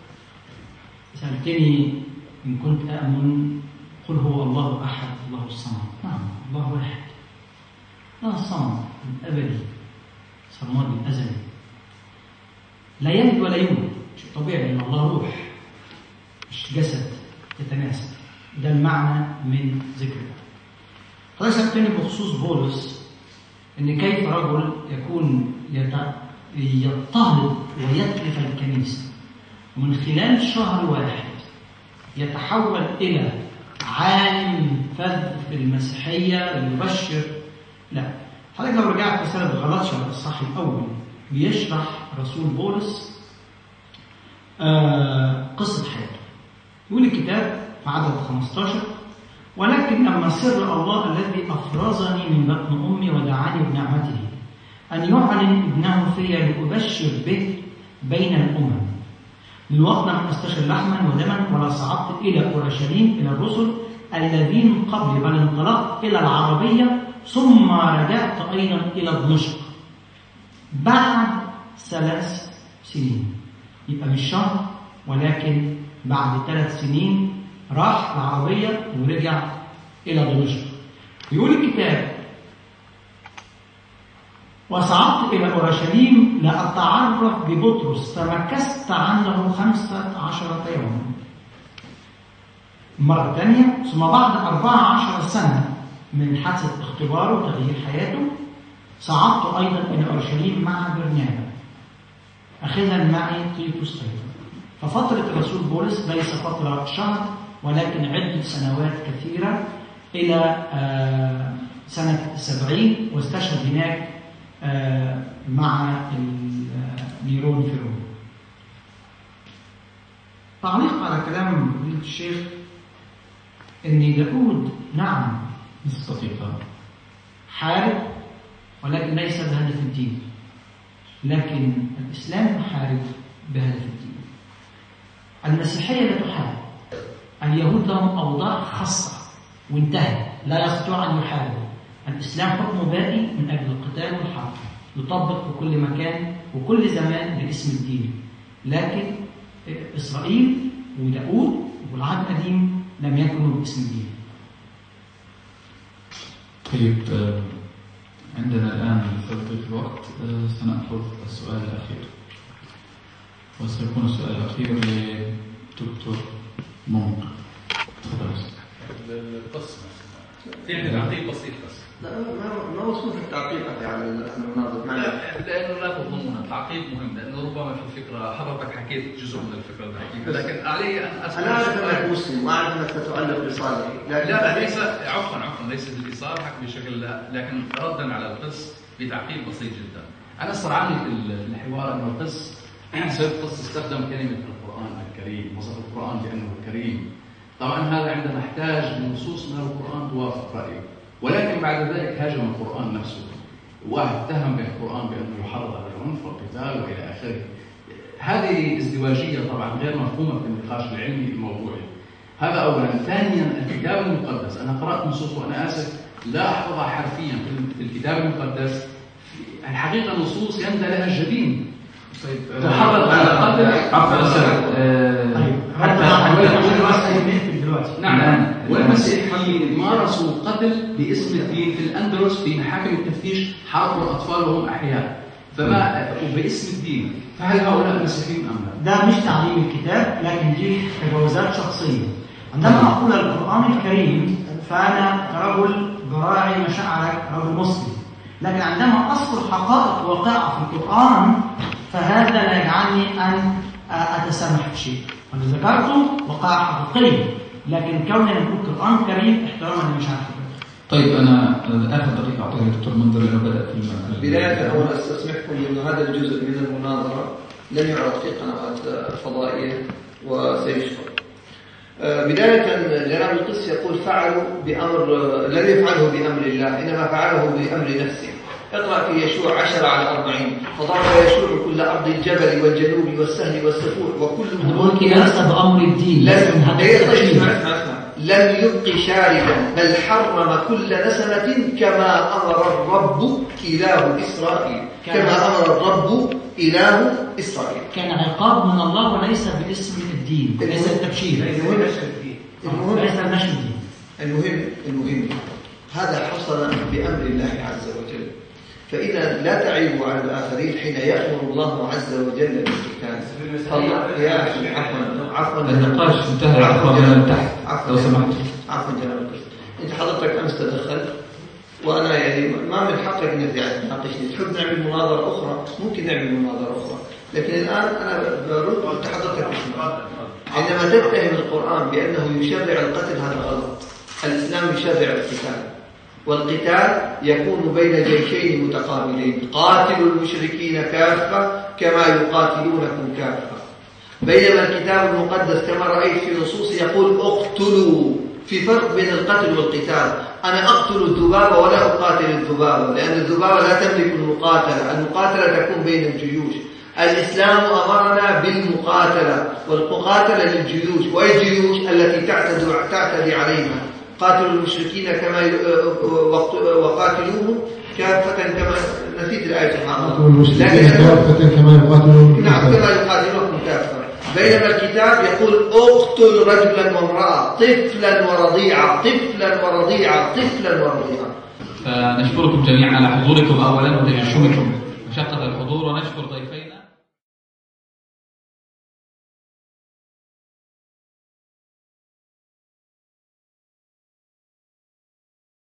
سألتني إن كنت أؤمن، قل هو الله أحد الله الصمد. نعم، الله واحد، لا الصمد الأبدي صمد الأزلي، لا يلد ولا يولد، شيء طبيعي لأن الله روح مش جسد يتناسب. ده المعنى من ذكره. طيب سألتني بخصوص بولس، إن كيف رجل يكون يضطهد ويتلف الكنيسة ومن خلال شهر واحد يتحول إلى عالم فذ في المسيحية يبشر. لا، حضرتك لو رجعت رسالة غلاطيا الإصحاح الأول بيشرح رسول بولس قصة حياته. يقول الكتاب في عدد 15: ولكن أما سر الله الذي أفرزني من بطن أمي ودعاني بنعمته أن يعلن ابنه فيا لأبشر به بين الأمم، للوطن لم أستشر لحما ودما، ولا صعدت إلى أورشليم إلى الرسل الذين قبلي، بل انطلقت إلى العربية ثم رجعت أيضا إلى دمشق بعد 3 سنين. يبقى مش شهر، ولكن بعد 3 سنين راح العربية ورجع إلى دمشق. يقول الكتاب: وصعدت إلى أورشليم لأتعرف ببطرس، فمكثت عنده 15 يوما. مرة ثانية، ثم بعد 14 سنة من حادثة اختباره وتغيير حياته، صعدت أيضا إلى أورشليم مع برنابا أخذا معي تيتوس أيضا. ففترة الرسول بولس ليس فترة شهر، ولكن عدة سنوات كثيرة، إلى سنة 70، واستشهد هناك مع نيرون فيرون. تعليق على كلام فضيلة الشيخ إن داود نعم حارب، ولكن ليس بهدف الدين، لكن الإسلام حارب بهدف الدين. المسيحية لا تحارب، اليهود لهم أوضاع خاصة وانتهى، لا يستطيع أن يحاربوا. الإسلام حكمه باقي من أجل القتال والحرب، يطبق في كل مكان وكل زمان باسم الدين. لكن إسرائيل وداود والعهد القديم لم يكونوا باسم الدين. طيب، عندنا الآن لتضييق الوقت سنأخذ السؤال الأخير، وسيكون السؤال الأخير لدكتور مونك. تفضل. القصة في تعقيب بسيط بس. لا، ما وصلت التعقيب على المناظر. لانه لا تظنون التعقيب مهم، لانه ربما في الفكره حضرتك حكيت جزء من الفكره الحقيقه، لكن علي ان اسال. انا اعرف انك مسلم واعرف انك تتعلق بصالحي، لا ليس عفوا ليس لصالحك بشكل لا، لكن ردا على القس بتعقيب بسيط جدا. انا صار عندي في الحوار انه القس سيد قص استخدم كلمة القرآن الكريم، وصف القرآن بأنه كريم. طبعا هذا عندما نحتاج لنصوص من القرآن توافق رأيه، ولكن بعد ذلك هاجم القرآن نفسه. واحد اتهم بالقرآن بأنه يحرض على العنف والقتال وإلى آخره. هذه ازدواجية طبعا غير مفهومة في النقاش العلمي الموضوعي. هذا أولا. ثانيا الكتاب المقدس، أنا قرأت نصوص وأنا آسف لا أحفظها حرفيا في الكتاب المقدس. الحقيقة نصوص يندى لها الجبين. تحرض على قتل نعم، والمسيحيين مارسوا قتل باسم الدين في الأندلس في محاكم التفتيش، حاربوا الأطفال وهم أحياء، فما وباسم الدين. فهل هؤلاء مسيحيين أم لا؟ ده مش تعليم الكتاب، لكن دي تجاوزات شخصية. عندما أقول القرآن الكريم فأنا كرجل براعي مشاعرك، رجل مسلم، لكن عندما أذكر حقائق واقعة في القرآن فهذا لا يجعلني أن أتسامح بشيء. أنا ذكرته وقائع حقيقية، لكن كوننا نقول القرآن كريم احتراما لمشاعرك. طيب أنا آخر دقيقة أعطيها للدكتور منذر لأنه بدأ في بداية أولا أستسمحكم أن هذا الجزء من المناظرة لن يعرض في قنوات فضائية وسيشفر. بداية جناب القس يقول فعلوا بأمر لم يفعله بأمر الله، إنما فعله بأمر نفسه. اقرأ في يشوع 10:40 فضرب يشوع كل أرض الجبل والجنوب والسهل والسفوح وكل ملك ليس بأمر الدين. لم يبق شاردا بل حرم كل نسمة كما أمر الرب إله إسرائيل. كما أمر الرب إله إسرائيل. كان عقاب من الله وليس باسم الدين، ليس التبشير، ليس نشر الدين. المهم هذا حصل بأمر الله عز وجل. فإذا لا تعيبوا على الآخرين حين يأمر الله عز وجل بالقتال. يا أخي عفوا النقاش انتهى من تحت لو سمحت. عفوا جناب القس، أنت حضرتك أمس تدخلت وأنا يعني ما من حقك أنك تناقشني. تحب نعمل مناظرة أخرى ممكن نعمل مناظرة أخرى، لكن الآن أنا برد وأنت حضرتك عندما تتهم القرآن بأنه يشرع القتل هذا غلط. الإسلام يشرع القتال، والقتال يكون بين جيشين متقابلين. قاتلوا المشركين كافة كما يقاتلونكم كافة. بينما الكتاب المقدس كما رأيت في نصوص يقول اقتلوا. في فرق بين القتل والقتال. أنا أقتل الذبابة ولا أقاتل الذبابة، لأن الذبابة لا تملك المقاتلة. المقاتلة تكون بين الجيوش. الإسلام أمرنا بالمقاتلة، والمقاتلة للجيوش، والجيوش التي تعتدي عليها. قاتلوا المشركين كما وقاتلوهم كافة كما نسيت الآية كافة كما يقاتلون. نعم كما يقاتلونكم كافة. بينما الكتاب يقول اقتل رجلا وامرأة، طفلا ورضيعة، طفلا ورضيعة، طفلا ورضيعة. فنشكركم جميعا على حضوركم أولا وتجشمكم مشقة الحضور، ونشكر ضيفين